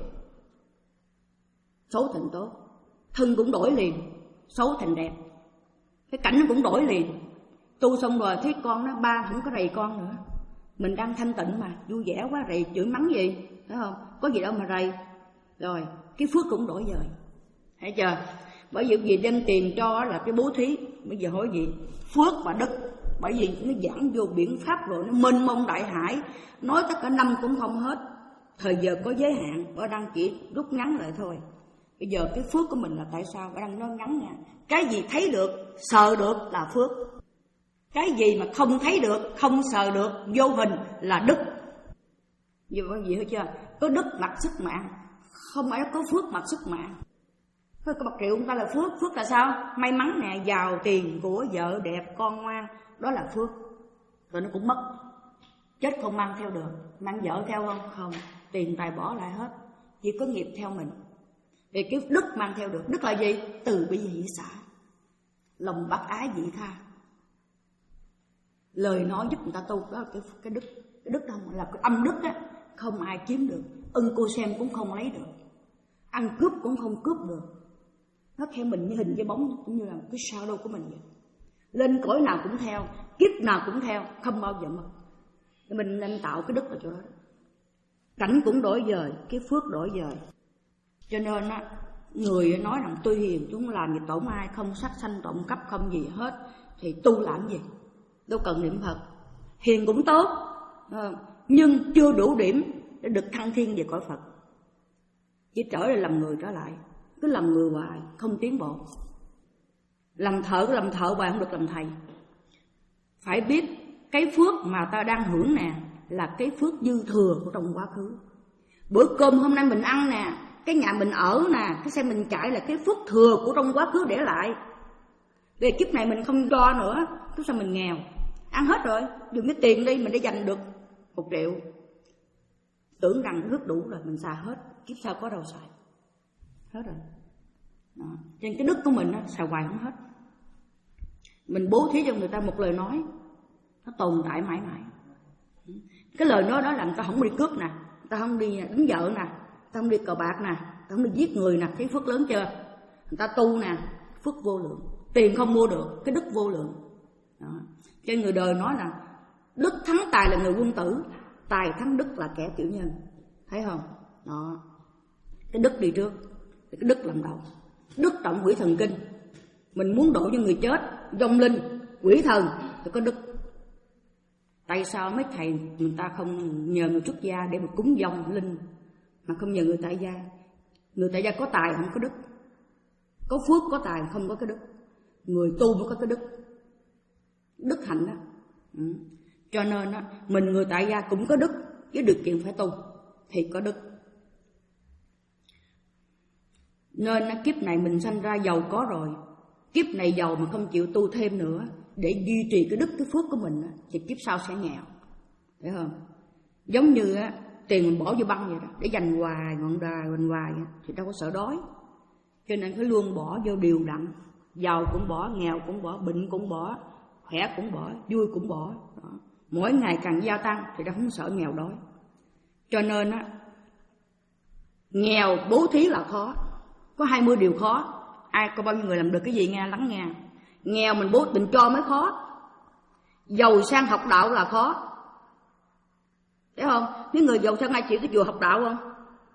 Xấu thành tốt. Thân cũng đổi liền. Xấu thành đẹp. Cái cảnh nó cũng đổi liền. Tu xong rồi thấy con nó ba không có rầy con nữa. Mình đang thanh tịnh mà, vui vẻ quá, rầy chửi mắng gì, phải không? Có gì đâu mà rầy. Rồi, cái phước cũng đổi dời. Thấy chưa? Bởi vì gì đem tiền cho là cái bố thí. Bây giờ hỏi gì? Phước và đức. Bởi vì nó giảng vô biển pháp rồi, nó mênh mông đại hải, nói tất cả năm cũng không hết. Thời giờ có giới hạn, ở đăng chỉ rút ngắn lại thôi. Bây giờ cái phước của mình là tại sao? Ở đăng nói ngắn nha. Cái gì thấy được, sờ được là phước. Cái gì mà không thấy được, không sờ được, vô hình là đức. Như vậy gì hết chưa? Có đức mặc sức mạng, không phải có phước mặc sức mạng. Thôi có bạc triệu người ta là phước. Phước là sao? May mắn nè, giàu, tiền, của, vợ đẹp, con ngoan. Đó là phước. Rồi nó cũng mất. Chết không mang theo được. Mang vợ theo không? Không. Tiền tài bỏ lại hết. Chỉ có nghiệp theo mình. Vì cái đức mang theo được. Đức là gì? Từ bi hỷ xả, lòng bác ái vị tha. Lời nói giúp người ta tu. Đó là cái, cái đức. Cái đức đó là cái âm đức á. Không ai chiếm được. Ưng cô xem cũng không lấy được. Ăn cướp cũng không cướp được. Nó theo mình như hình với bóng, cũng như là cái shadow của mình vậy. Lên cõi nào cũng theo, kiếp nào cũng theo, không bao giờ mất. Mình nên tạo cái đức ở chỗ đó. Cảnh cũng đổi dời, cái phước đổi dời. Cho nên á, người nói rằng tôi hiền, tôi không làm gì tổn ai, không sát sanh trộm cắp, không gì hết, thì tu làm gì? Đâu cần niệm Phật. Hiền cũng tốt, nhưng chưa đủ điểm để được thăng thiên về cõi Phật. Chỉ trở lại làm người trở lại. Cứ làm người hoài, không tiến bộ. Làm thợ cứ làm thợ hoài, không được làm thầy. Phải biết cái phước mà ta đang hưởng nè là cái phước dư thừa của trong quá khứ. Bữa cơm hôm nay mình ăn nè, cái nhà mình ở nè, cái xe mình chạy là cái phước thừa của trong quá khứ để lại. Về kiếp này mình không cho nữa, cứ sao mình nghèo, ăn hết rồi, dùng cái tiền đi mình để dành được một triệu. Tưởng rằng nước đủ rồi mình xài hết, kiếp sau có đâu xài, hết rồi. Đó. Cho nên cái đức của mình á, xài hoài không hết. Mình bố thí cho người ta một lời nói, nó tồn tại mãi mãi. Cái lời nói đó là người ta không đi cướp nè, người ta không đi đánh vợ nè, người ta không đi cờ bạc nè, người ta không đi giết người nè, thấy phước lớn chưa? Người ta tu nè, phước vô lượng, tiền không mua được, cái đức vô lượng. Đó. Cho nên người đời nói là đức thắng tài là người quân tử, tài thắng đức là kẻ tiểu nhân. Thấy không? Đó. Cái đức đi trước, cái đức làm đầu. Đức trọng quỷ thần kinh. Mình muốn độ cho người chết, vong linh, quỷ thần thì có đức. Tại sao mấy thầy người ta không nhờ người xuất gia để mà cúng vong linh, mà không nhờ người tại gia? Người tại gia có tài không có đức, có phước có tài không có cái đức. Người tu mới có cái đức, đức hạnh đó. Ừ. Cho nên á, mình người tại gia cũng có đức, với điều kiện phải tu thì có đức. Nên á, kiếp này mình sanh ra giàu có rồi, kiếp này giàu mà không chịu tu thêm nữa để duy trì cái đức cái phước của mình á, thì kiếp sau sẽ nghèo. Thấy không? Giống như á, tiền mình bỏ vô băng vậy đó, để dành hoài ngọn đài hoành hoài á, thì đâu có sợ đói. Cho nên phải luôn bỏ vô đều đặn. Giàu cũng bỏ, nghèo cũng bỏ, bệnh cũng bỏ, khỏe cũng bỏ, vui cũng bỏ. Đó. Mỗi ngày càng gia tăng thì ta không sợ nghèo đói. Cho nên á, nghèo bố thí là khó. Có hai mươi điều khó. Ai có bao nhiêu người làm được cái gì nghe, lắng nghe. Nghèo mình bố mình cho mới khó. Giàu sang học đạo là khó. Thấy không? Mấy người giàu sang ai chịu cái chùa học đạo không?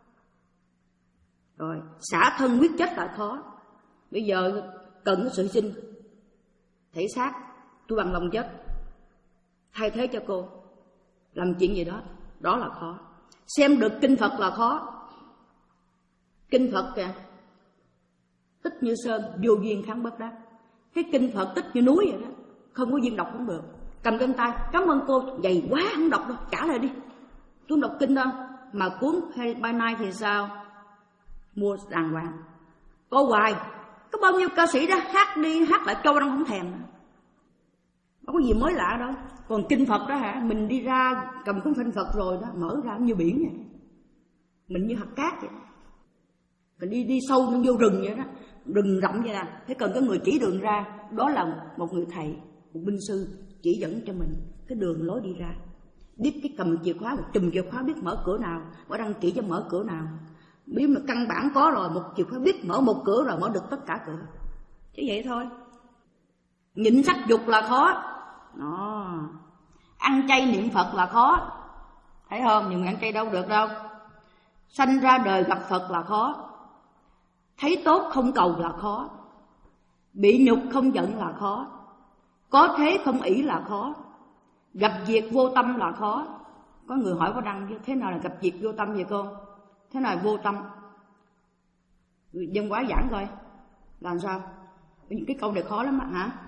Rồi, xả thân quyết chết là khó. Bây giờ cần cái sự hy sinh thể xác, tôi bằng lòng chết thay thế cho cô làm chuyện gì đó, đó là khó. Xem được kinh Phật là khó. Kinh Phật kìa, tích như sơn, vô duyên kháng bất đắc. Cái kinh Phật tích như núi vậy đó, không có duyên đọc cũng được. Cầm trên tay, cảm ơn cô, dày quá không đọc đâu, trả lại đi, tôi không đọc kinh đâu. Mà cuốn hay by night thì sao? Mua đàng hoàng, có hoài. Có bao nhiêu ca sĩ đó hát đi hát lại châu đang không thèm, không có gì mới lạ đâu. Còn kinh Phật đó hả, mình đi ra cầm cuốn kinh Phật rồi đó, mở ra như biển vậy, mình như hạt cát vậy. Mình đi đi sâu vô rừng vậy đó, rừng rậm vậy nè, thế cần có người chỉ đường ra. Đó là một người thầy, một binh sư chỉ dẫn cho mình cái đường lối đi ra. Biết cái cầm chìa khóa, một chùm chìa khóa biết mở cửa nào, có đăng ký cho mở cửa nào. Biết mà căn bản có rồi, một chìa khóa biết mở một cửa rồi mở được tất cả cửa. Chỉ vậy thôi. Nhịn sắc dục là khó. Đó. Ăn chay niệm Phật là khó. Thấy không? Nhưng ăn chay đâu được đâu. Sanh ra đời gặp Phật là khó. Thấy tốt không cầu là khó. Bị nhục không giận là khó. Có thế không ỷ là khó. Gặp việc vô tâm là khó. Có người hỏi có đăng thế nào là gặp việc vô tâm vậy cô? Thế nào là vô tâm? Dân hóa giảng coi làm sao? Cái câu này khó lắm á hả?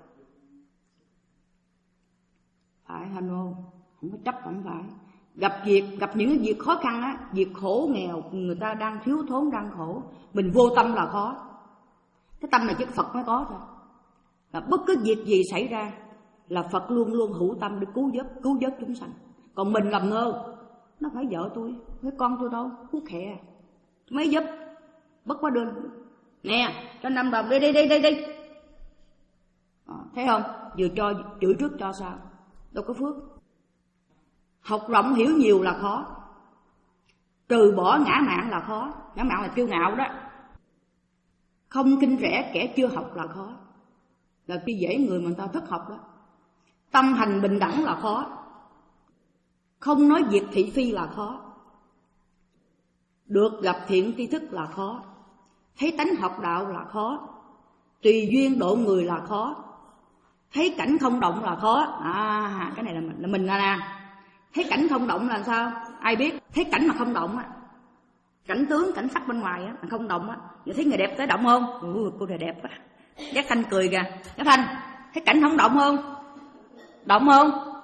Phải hành không? Không có chấp không phải. Gặp việc, gặp những cái việc khó khăn á, việc khổ nghèo, người ta đang thiếu thốn đang khổ, mình vô tâm là khó. Cái tâm này chỉ Phật mới có thôi. Là bất cứ việc gì xảy ra là Phật luôn luôn hữu tâm để cứu giúp, cứu giúp chúng sanh. Còn mình làm ngơ, nó phải vợ tôi, phải con tôi đâu, hú khẹ, mới giúp, bất quá đơn. Nè, cho năm đồng đi đi đi đi đi. À, thấy không? Vừa cho chửi trước cho sao? Đâu có phước. Học rộng hiểu nhiều là khó. Từ bỏ ngã mạn là khó. Ngã mạn là kiêu ngạo đó. Không kinh rẻ kẻ chưa học là khó. Là khi dễ người mà người ta thất học đó. Tâm hành bình đẳng là khó. Không nói việc thị phi là khó. Được gặp thiện tri thức là khó. Thấy tánh học đạo là khó. Tùy duyên độ người là khó. Thấy cảnh không động là khó. À, cái này là mình là mình là nè. Thấy cảnh không động là sao? Ai biết? Thấy cảnh mà không động á, cảnh tướng, cảnh sắc bên ngoài á, mà không động á, vậy thấy người đẹp tới động không? Ừ, cô này đẹp quá. Giác Thanh cười kìa. Giác Thanh, thấy cảnh không động không? Động không?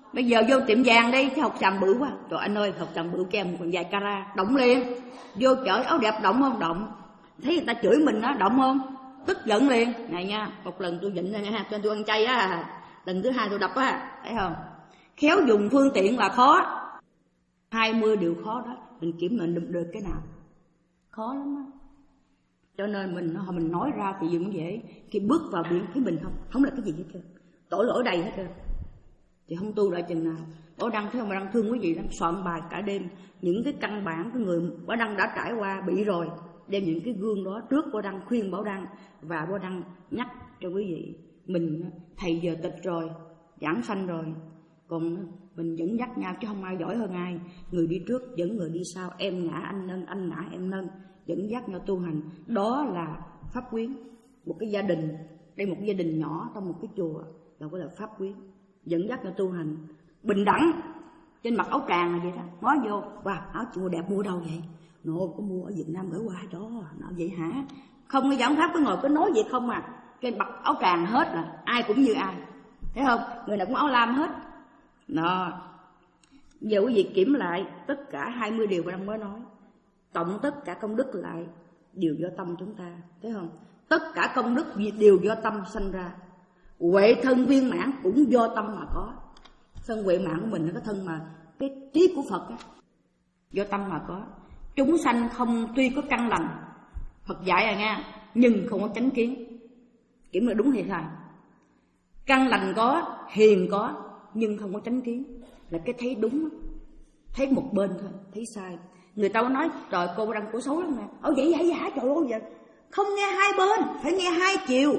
Bây giờ vô tiệm vàng đi, cái hộp sàn bự quá. Trời anh ơi, hộp sàn bự kèm còn vài carat, động liền. Vô chợ áo đẹp động không? Động. Thấy người ta chửi mình đó, động không? Tức giận liền. Này nha, một lần tôi nhịn ra nha, cho tôi ăn chay á. Lần thứ hai tôi đập á, thấy không? Khéo dùng phương tiện là khó. Hai mươi điều khó đó, mình kiểm định được, được cái nào? Khó lắm đó. Cho nên mình mình nói ra thì cũng dễ. Khi bước vào biển thấy mình không, không là cái gì hết trơn. Tội lỗi đầy hết trơn. Thì không tu lại chừng nào. Bảo Đăng thấy không, Bảo Đăng thương quý vị lắm, soạn bài cả đêm. Những cái căn bản cái người Bảo Đăng đã trải qua bị rồi, đem những cái gương đó trước Bảo Đăng khuyên Bảo Đăng, và Bảo Đăng nhắc cho quý vị. Mình thầy giờ tịch rồi, giảng sanh rồi, còn mình dẫn dắt nhau chứ không ai giỏi hơn ai. Người đi trước dẫn người đi sau, em ngã anh nâng, anh ngã em nâng, dẫn dắt nhau tu hành. Đó là pháp quyến. Một cái gia đình, đây một gia đình nhỏ trong một cái chùa là gọi là pháp quyến, dẫn dắt nhau tu hành bình đẳng. Trên mặt áo tràng là vậy đó, nói vô, wow, áo chùa đẹp mua đâu vậy? Nô, có mua ở Việt Nam gửi qua đó, nó vậy hả? Không, cái giảng pháp cứ ngồi cứ nói vậy không à. Trên mặt áo tràng hết là ai cũng như ai, thấy không? Người nào cũng áo lam hết. Đó. Giờ quý vị kiểm lại tất cả hai mươi điều mà đang mới nói, tổng tất cả công đức lại đều do tâm chúng ta, thấy không? Tất cả công đức đều do tâm sanh ra. Huệ thân viên mãn cũng do tâm mà có. Thân huệ mãn của mình là cái thân mà cái trí của Phật á, do tâm mà có. Chúng sanh không tuy có căn lành, Phật dạy rồi nha, nhưng không có chánh kiến. Kiểm là đúng hay sai? Căn lành có, hiền có, nhưng không có chánh kiến, là cái thấy đúng, thấy một bên thôi, thấy sai. Người ta có nói trời cô Đăng cổ xấu lắm nè, ồ vậy vậy hả? Trời ơi vậy. Không nghe hai bên, phải nghe hai chiều,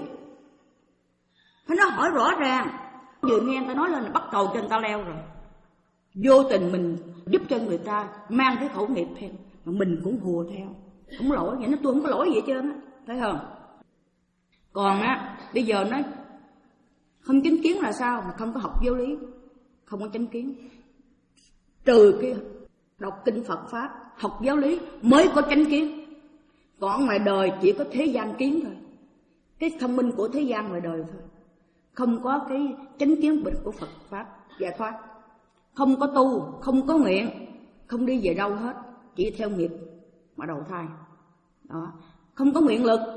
phải nói hỏi rõ ràng. Vừa nghe người ta nói lên là bắt cầu trên ta leo rồi. Vô tình mình giúp cho người ta mang cái khẩu nghiệp theo, mà mình cũng hùa theo, không lỗi. Vậy nó tôi không có lỗi gì hết trơn á, thấy không? Còn á, bây giờ nó không chánh kiến là sao? Mà không có học giáo lý, không có chánh kiến. Trừ cái đọc kinh Phật Pháp, học giáo lý mới có chánh kiến. Còn ngoài đời chỉ có thế gian kiến thôi, cái thông minh của thế gian ngoài đời thôi. Không có cái chánh kiến bình của Phật Pháp giải thoát. Không có tu, không có nguyện, không đi về đâu hết, chỉ theo nghiệp mà đầu thai. Đó. Không có nguyện lực,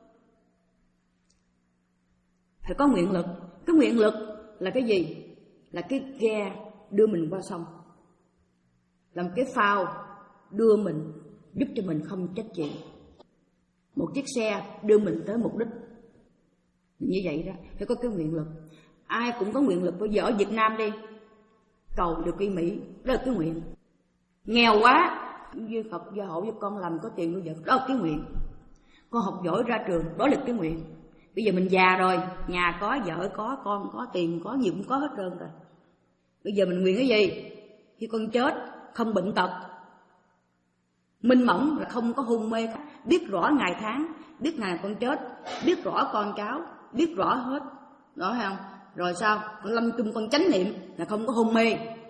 phải có nguyện lực. Cái nguyện lực là cái gì? Là cái ghe đưa mình qua sông, làm cái phao đưa mình, giúp cho mình không trách nhiệm. Một chiếc xe đưa mình tới mục đích. Như vậy đó, phải có cái nguyện lực. Ai cũng có nguyện lực. Bây giờ ở Việt Nam đi, cầu được đi Mỹ, đó là cái nguyện. Nghèo quá, như Phật gia hộ cho con làm có tiền nuôi vợ, đó là cái nguyện. Con học giỏi ra trường, đó là cái nguyện. Bây giờ mình già rồi, nhà có, vợ có, con có, tiền có, gì cũng có hết trơn rồi. Bây giờ mình nguyện cái gì? Khi con chết, không bệnh tật, minh mẫn, là không có hôn mê, biết rõ ngày tháng, biết ngày con chết, biết rõ con cháu, biết rõ hết, đó không? Rồi sao? Con lâm chung con chánh niệm là không có hôn mê,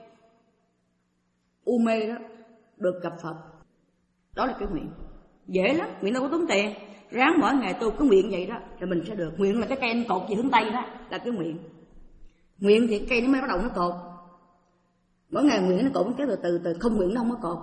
u mê đó, được gặp Phật. Đó là cái nguyện. Dễ lắm, nguyện đâu có tốn tiền. Ráng mỗi ngày tôi cứ nguyện vậy đó, rồi mình sẽ được. Nguyện là cái cây anh cột gì hướng Tây đó, là cái nguyện. Nguyện thì cây nó mới bắt đầu nó cột. Mỗi ngày nguyện nó cột kéo từ từ từ, không nguyện nó không có cột.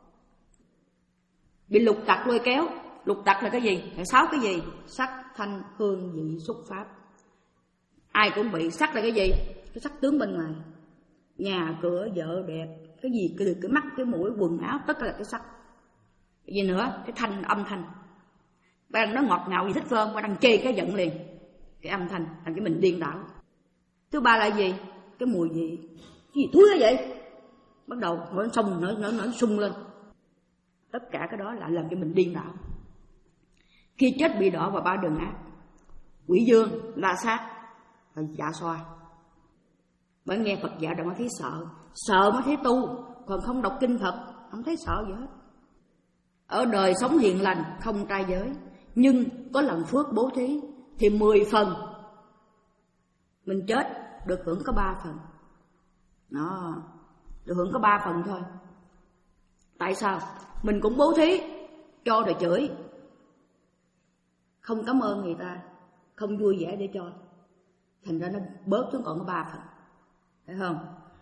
Bị lục tặc lôi kéo. Lục tặc là cái gì? Là sáu cái gì? Sắc, thanh, hương, vị, xúc, pháp. Ai cũng bị. Sắc là cái gì? Cái sắc tướng bên ngoài, nhà, cửa, vợ, đẹp, cái gì, cái, cái mắt, cái mũi, quần áo, tất cả là cái sắc. Cái gì nữa? Cái thanh, âm thanh. Bạn nó ngọt ngào gì thích không? Bạn đang chê cái giận liền. Cái âm thanh làm cho mình điên đảo. Thứ ba là gì? Cái mùi gì? Cái gì thúi đó vậy? Bắt đầu nó xông, nó, nó, nó sung lên. Tất cả cái đó là làm cho mình điên đảo. Khi chết bị đọa vào ba đường ác: quỷ dương, la sát và dạ xoa. Bởi nghe Phật dạy rồi mới thấy sợ. Sợ mới thấy tu. Còn không đọc kinh Phật không thấy sợ gì hết. Ở đời sống hiền lành, không trai giới, nhưng có lần phước bố thí thì mười phần. Mình chết được hưởng có ba phần. Đó, được hưởng có ba phần thôi. Tại sao? Mình cũng bố thí, cho rồi chửi, không cảm ơn người ta, không vui vẻ để cho, thành ra nó bớt xuống còn có ba phần, phải không?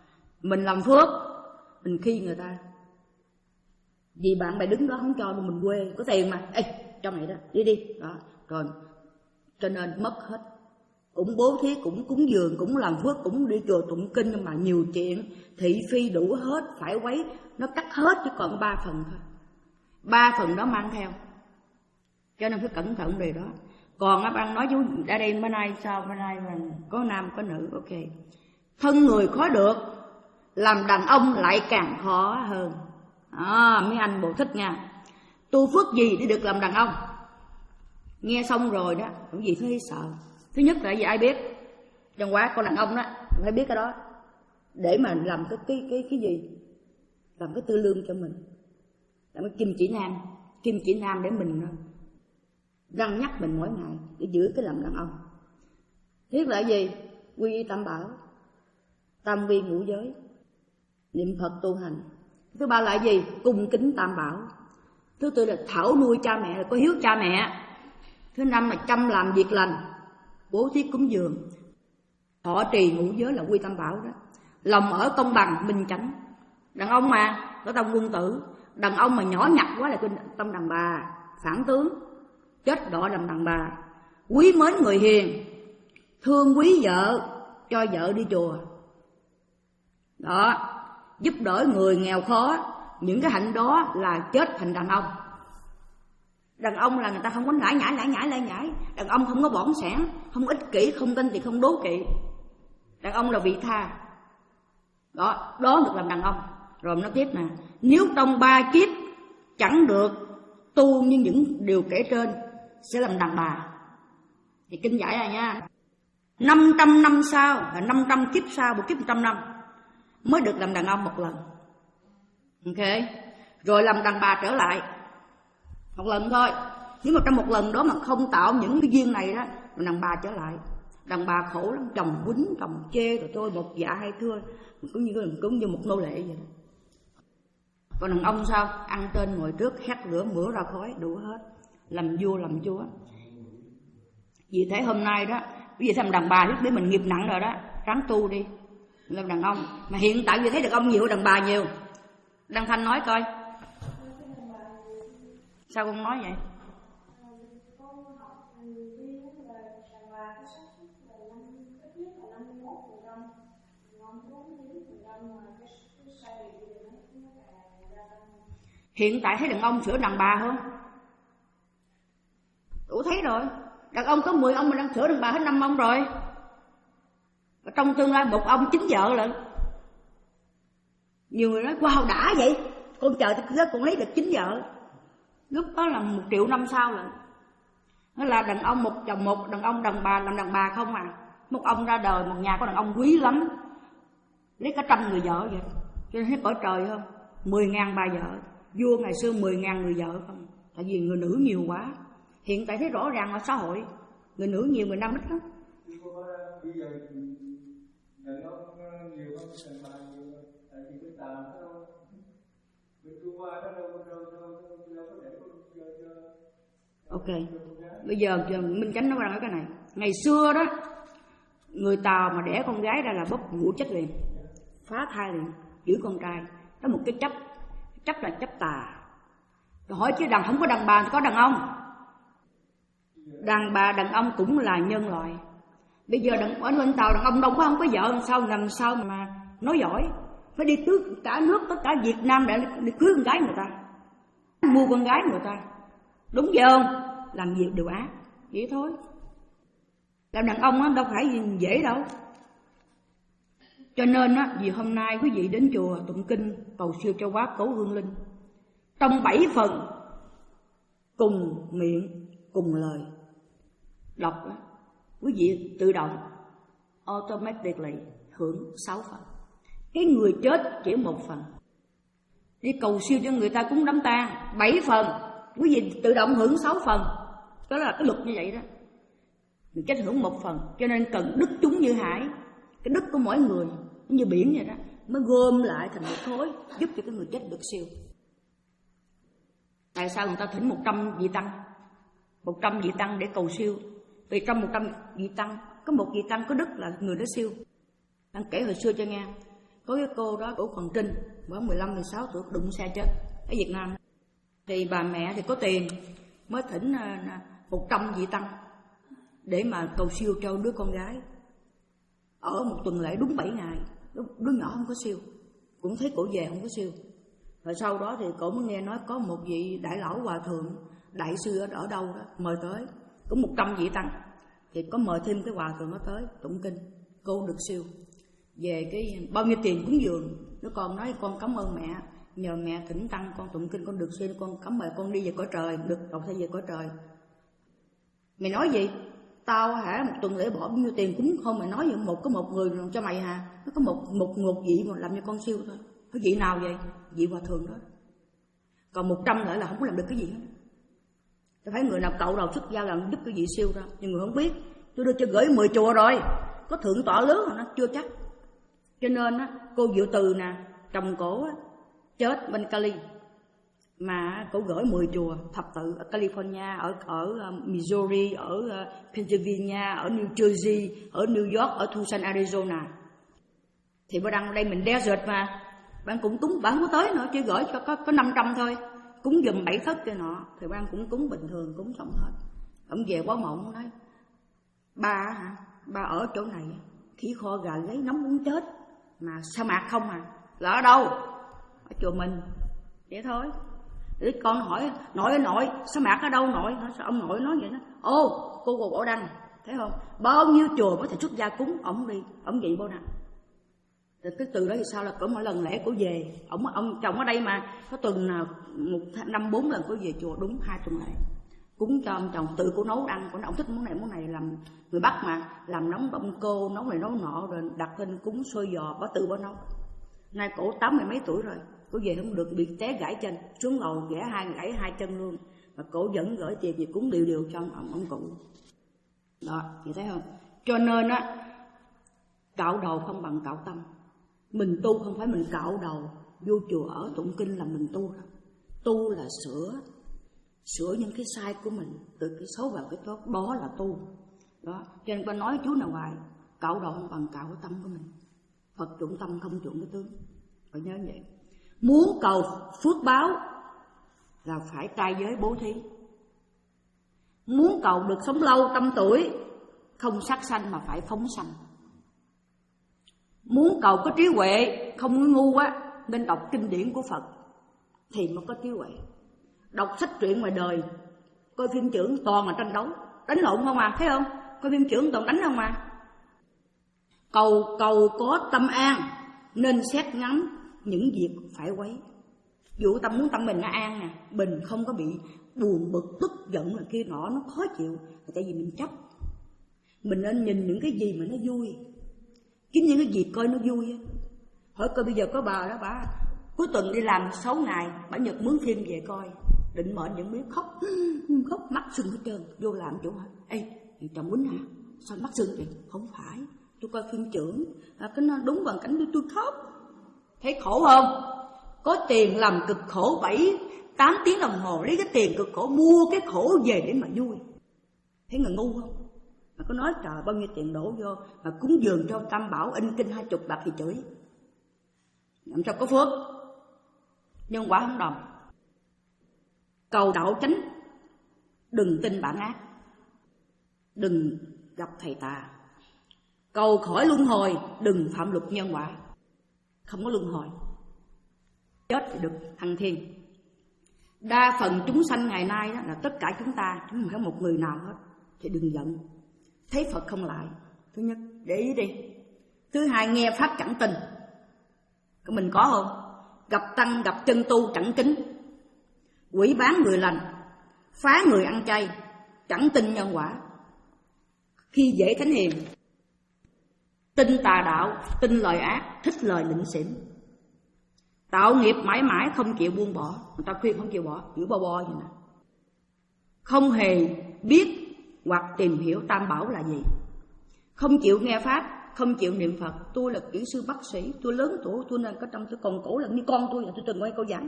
Mình làm phước, mình khi người ta. Vì bạn bè đứng đó không cho mình quê, có tiền mà, ê, trong này đó, đi đi, đó, rồi, cho nên mất hết. Cũng bố thí, cũng cúng dường, cũng làm phước, cũng đi chùa tụng kinh, nhưng mà nhiều chuyện, thị phi đủ hết, phải quấy, nó cắt hết chứ còn ba phần thôi. Ba phần đó mang theo. Cho nên phải cẩn thận điều đó. Còn á, bạn nói chú ở đây bữa nay sao, bữa nay mình có nam có nữ, ok. Thân người khó được, làm đàn ông lại càng khó hơn. À, mấy anh bộ thích nha. Tu phước gì để được làm đàn ông? Nghe xong rồi đó, cũng gì thấy sợ. Thứ nhất là gì ai biết? Trong quá con đàn ông đó, phải biết cái đó. Để mà làm cái cái cái cái gì? Làm cái tư lương cho mình. Làm cái kim chỉ nam, kim chỉ nam để mình răng nhắc mình mỗi ngày để giữ cái làm đàn ông. Thiết là gì? Quy y tam bảo, tam quy ngũ giới, niệm Phật tu hành. Thứ ba là gì? Cung kính tam bảo. Thứ tư là thảo nuôi cha mẹ, là có hiếu cha mẹ. Thứ năm là chăm làm việc lành, bố thí cúng dường, thọ trì ngũ giới là quy tam bảo đó. Lòng ở công bằng, minh chánh. Đàn ông mà có tâm quân tử, đàn ông mà nhỏ nhặt quá là tâm đàn bà, phản tướng, chết đọa làm đàn bà. Quý mến người hiền, thương quý vợ, cho vợ đi chùa. Đó, giúp đỡ người nghèo khó, những cái hạnh đó là chết thành đàn ông. Đàn ông là người ta không có nải nhải nải nhải lại nhải. Đàn ông không có bỏng sẻn, không ích kỷ, không ganh tị, không đố kỵ. Đàn ông là vị tha. Đó, đó được làm đàn ông. Rồi nó tiếp nè, nếu trong ba kiếp chẳng được tu như những điều kể trên sẽ làm đàn bà. Thì kinh giải rồi nha. Năm trăm năm sau, là năm trăm kiếp sau, một kiếp một trăm năm mới được làm đàn ông một lần. Ok. Rồi làm đàn bà trở lại một lần thôi. Nếu mà trong một lần đó mà không tạo những cái duyên này đó, mà đàn bà trở lại. Đàn bà khổ lắm, chồng quýnh, chồng chê, rồi tôi một dạ hai thưa, cũng như cũng như một nô lệ vậy đó. Còn đàn ông sao? Ăn trên ngồi trước, hét lửa mửa ra khói, đủ hết. Làm vua làm chúa. Vì thế hôm nay đó, bây giờ làm đàn bà lúc đấy mình nghiệp nặng rồi đó, ráng tu đi. Làm đàn ông. Mà hiện tại vì thấy đàn ông nhiều, đàn bà nhiều. Đăng Thanh nói coi. Sao con nói vậy? Hiện tại thấy đàn ông sửa đàn bà hơn. Đủ thấy rồi. Đàn ông có mười ông mà đang sửa đàn bà hết năm ông rồi. Và trong tương lai một ông chín vợ lận. Nhiều người nói wow đã vậy, con chờ tới con lấy được chín vợ. Lúc đó là một triệu năm sau lận. Nó là đàn ông một chồng một, đàn ông đàn bà làm đàn bà không à. Một ông ra đời một nhà có đàn ông quý lắm, lấy cả trăm người vợ vậy. Cho nên thấy cõi trời không, mười ngàn bà vợ. Vua ngày xưa mười ngàn người vợ không. Tại vì người nữ nhiều quá. Hiện tại thấy rõ ràng ở xã hội người nữ nhiều, người nam ít lắm. Ok, bây giờ Minh Chánh nói rằng cái này. Ngày xưa đó, người Tàu mà đẻ con gái ra là bóp ngũ chết liền, phá thai liền, giữ con trai. Đó một cái chấp, chấp là chấp tà. Rồi hỏi chứ đàn không có đàn bà thì có đàn ông. Đàn bà đàn ông cũng là nhân loại. Bây giờ đàn, ở bên Tàu đàn ông đâu có không có vợ, làm sao làm sao mà nói giỏi. Phải đi tước cả nước, tất cả Việt Nam để đi cưới con gái người ta, mua con gái người ta. Đúng vậy không? Làm việc đều ác, vậy thôi. Làm đàn ông á đâu phải gì dễ đâu. Cho nên á, vì hôm nay quý vị đến chùa tụng kinh cầu siêu cho quá cố hương linh. Trong bảy phần cùng miệng cùng lời đọc á, quý vị tự động automatically hưởng sáu phần. Cái người chết chỉ một phần. Đi cầu siêu cho người ta cúng đám tang bảy phần, quý vị tự động hưởng sáu phần. Đó là cái luật như vậy đó. Người chết hưởng một phần. Cho nên cần đức chúng như hải. Cái đức của mỗi người như biển vậy đó, mới gom lại thành một khối, giúp cho cái người chết được siêu. Tại sao người ta thỉnh một trăm vị tăng, một trăm vị tăng để cầu siêu? Vì trong một trăm vị tăng có một vị tăng có đức là người đó siêu. Đang kể hồi xưa cho nghe. Có cái cô đó của còn Trinh, khoảng mười lăm mười sáu tuổi, đụng xe chết ở Việt Nam. Thì bà mẹ thì có tiền mới thỉnh một trăm vị tăng để mà cầu siêu cho đứa con gái. Ở một tuần lễ đúng bảy ngày, đứa nhỏ không có siêu, cũng thấy cổ về không có siêu. Rồi sau đó thì cổ mới nghe nói có một vị đại lão hòa thượng, đại sư ở, ở đâu đó mời tới, cũng một trăm vị tăng. Thì có mời thêm cái hòa thượng nó tới tụng kinh, cô được siêu. Về cái bao nhiêu tiền cúng dường, đứa con nói con cảm ơn mẹ, nhờ mẹ thỉnh tăng con tụng kinh con được siêu, con cảm ơn con đi về cõi trời, được đọc thay về cõi trời. Mày nói gì? Tao hả một tuần lễ bỏ bao nhiêu tiền cúng không? Mày nói vậy một có một người làm cho mày hả? Nó có một một một vị mà làm cho con siêu thôi. Cái vị nào vậy? Vị hòa thượng đó. Còn một trăm lại là không có làm được cái gì hết. Tôi thấy người nào cậu đầu xuất gia làm giúp cái vị siêu ra, nhưng người không biết. Tôi đưa cho gửi mười chùa rồi, có thượng tọa lớn mà nó chưa chắc. Cho nên á, cô Diệu Từ nè, chồng cổ á, chết bên Cali, mà cổ gửi mười chùa thập tự ở California, ở ở Missouri, ở Pennsylvania, ở New Jersey, ở New York, ở Tucson, Arizona. Thì bà đăng đây mình desert mà, bạn cũng cúng, bạn không có tới nữa, chỉ gửi cho có có năm trăm thôi, cúng giùm bảy thất cái nọ, thì bạn cũng cúng bình thường, cúng xong hết. Ông về quá mộng nói, ba hả, ba ở chỗ này, khỉ kho gà gáy nóng muốn chết, mà sa mạc không à, là ở đâu? Ở chùa mình, vậy thôi. Để con hỏi, nội ơi nội, sa mạc ở đâu nội? Sao ông nội nói vậy đó? Ô, cô cô Bảo Đăng, thấy không? Bao nhiêu chùa có thể xuất gia cúng, ông đi, ông vậy Bảo Đăng. Rồi cái từ đó thì sao là cỡ mỗi lần lễ cổ về, ông ông chồng ở đây mà có tuần nào một năm bốn lần cổ về chùa, đúng hai tuần lễ. Cúng cho ông chồng, tự cổ nấu ăn, cổ ông thích món này món này, làm người Bắc mà, làm nóng bông cô, nấu này nấu nọ, rồi đặt lên cúng xôi giò, bả tự bả nấu. Nay cổ tám mươi mấy tuổi rồi, cổ về không được, bị té gãy chân, xuống lầu gãy hai gãy hai chân luôn, mà cổ vẫn gửi tiền gì cúng điều điều cho ông ông cụ. Đó, chị thấy không? Cho nên á, cạo đầu không bằng cạo tâm. Mình tu không phải mình cạo đầu vô chùa ở tụng kinh là mình tu đâu. Tu là sửa sửa những cái sai của mình, từ cái xấu vào cái tốt, đó là tu. Đó, cho nên ta nói chú nào hoài, cạo đầu không bằng cạo cái tâm của mình. Phật chuộng tâm không chuộng cái tướng, phải nhớ vậy. Muốn cầu phước báo là phải trai giới bố thí. Muốn cầu được sống lâu trăm tuổi, không sát sanh mà phải phóng sanh. Muốn cầu có trí huệ, không ngu quá, nên đọc kinh điển của Phật thì mới có trí huệ. Đọc sách truyện ngoài đời, coi phim chưởng toàn là tranh đấu, đánh lộn không à, thấy không? Coi phim chưởng toàn đánh không à. Cầu cầu có tâm an, nên xét ngắm những việc phải quấy. Dụ tâm muốn tâm mình nó an nè, mình không có bị buồn bực, tức giận là kia nọ, nó khó chịu, là tại vì mình chấp. Mình nên nhìn những cái gì mà nó vui, kiếm những cái gì coi nó vui á. Hỏi coi bây giờ có bà đó, bà cuối tuần đi làm sáu ngày, bà nhật mướn phim về coi, định mệnh vẫn biết khóc, khóc mắt sưng hết trơn, vô làm chỗ hỏi, ê, chồng Quýnh hả? Sao mắt sưng vậy? Không phải, tôi coi phim trưởng, à, cái nó đúng bằng cảnh tôi khóc. Thấy khổ không? Có tiền làm cực khổ bảy tám tiếng đồng hồ, lấy cái tiền cực khổ mua cái khổ về để mà vui. Thấy người ngu không? Mà có nói trời bao nhiêu tiền đổ vô, mà cúng dường cho Tam Bảo in kinh hai chục bạc thì chửi. Làm sao có phước? Nhưng quả không đồng. Cầu đạo chánh, đừng tin bản ác, đừng gặp thầy tà. Cầu khỏi luân hồi, đừng phạm luật nhân quả. Không có luân hồi, chết thì được thăng thiên. Đa phần chúng sanh ngày nay đó là tất cả chúng ta, chứ không phải một người nào hết. Thì đừng giận, thấy Phật không lại. Thứ nhất, để ý đi. Thứ hai, nghe pháp chẳng tin. Mình có không? Gặp tăng, gặp chân tu chẳng kính, quỷ bán người lành, phá người ăn chay, chẳng tin nhân quả. Khi dễ thánh hiền, tin tà đạo, tin lời ác, thích lời lịnh xỉn. Tạo nghiệp mãi mãi không chịu buông bỏ. Người ta khuyên không chịu bỏ, giữ bo bo vậy nè. Không hề biết hoặc tìm hiểu Tam Bảo là gì. Không chịu nghe pháp, không chịu niệm Phật. Tôi là kỹ sư bác sĩ, tôi lớn tuổi, tôi nên có trong tôi còn cổ là như con tôi, là tôi từng quay câu giảng.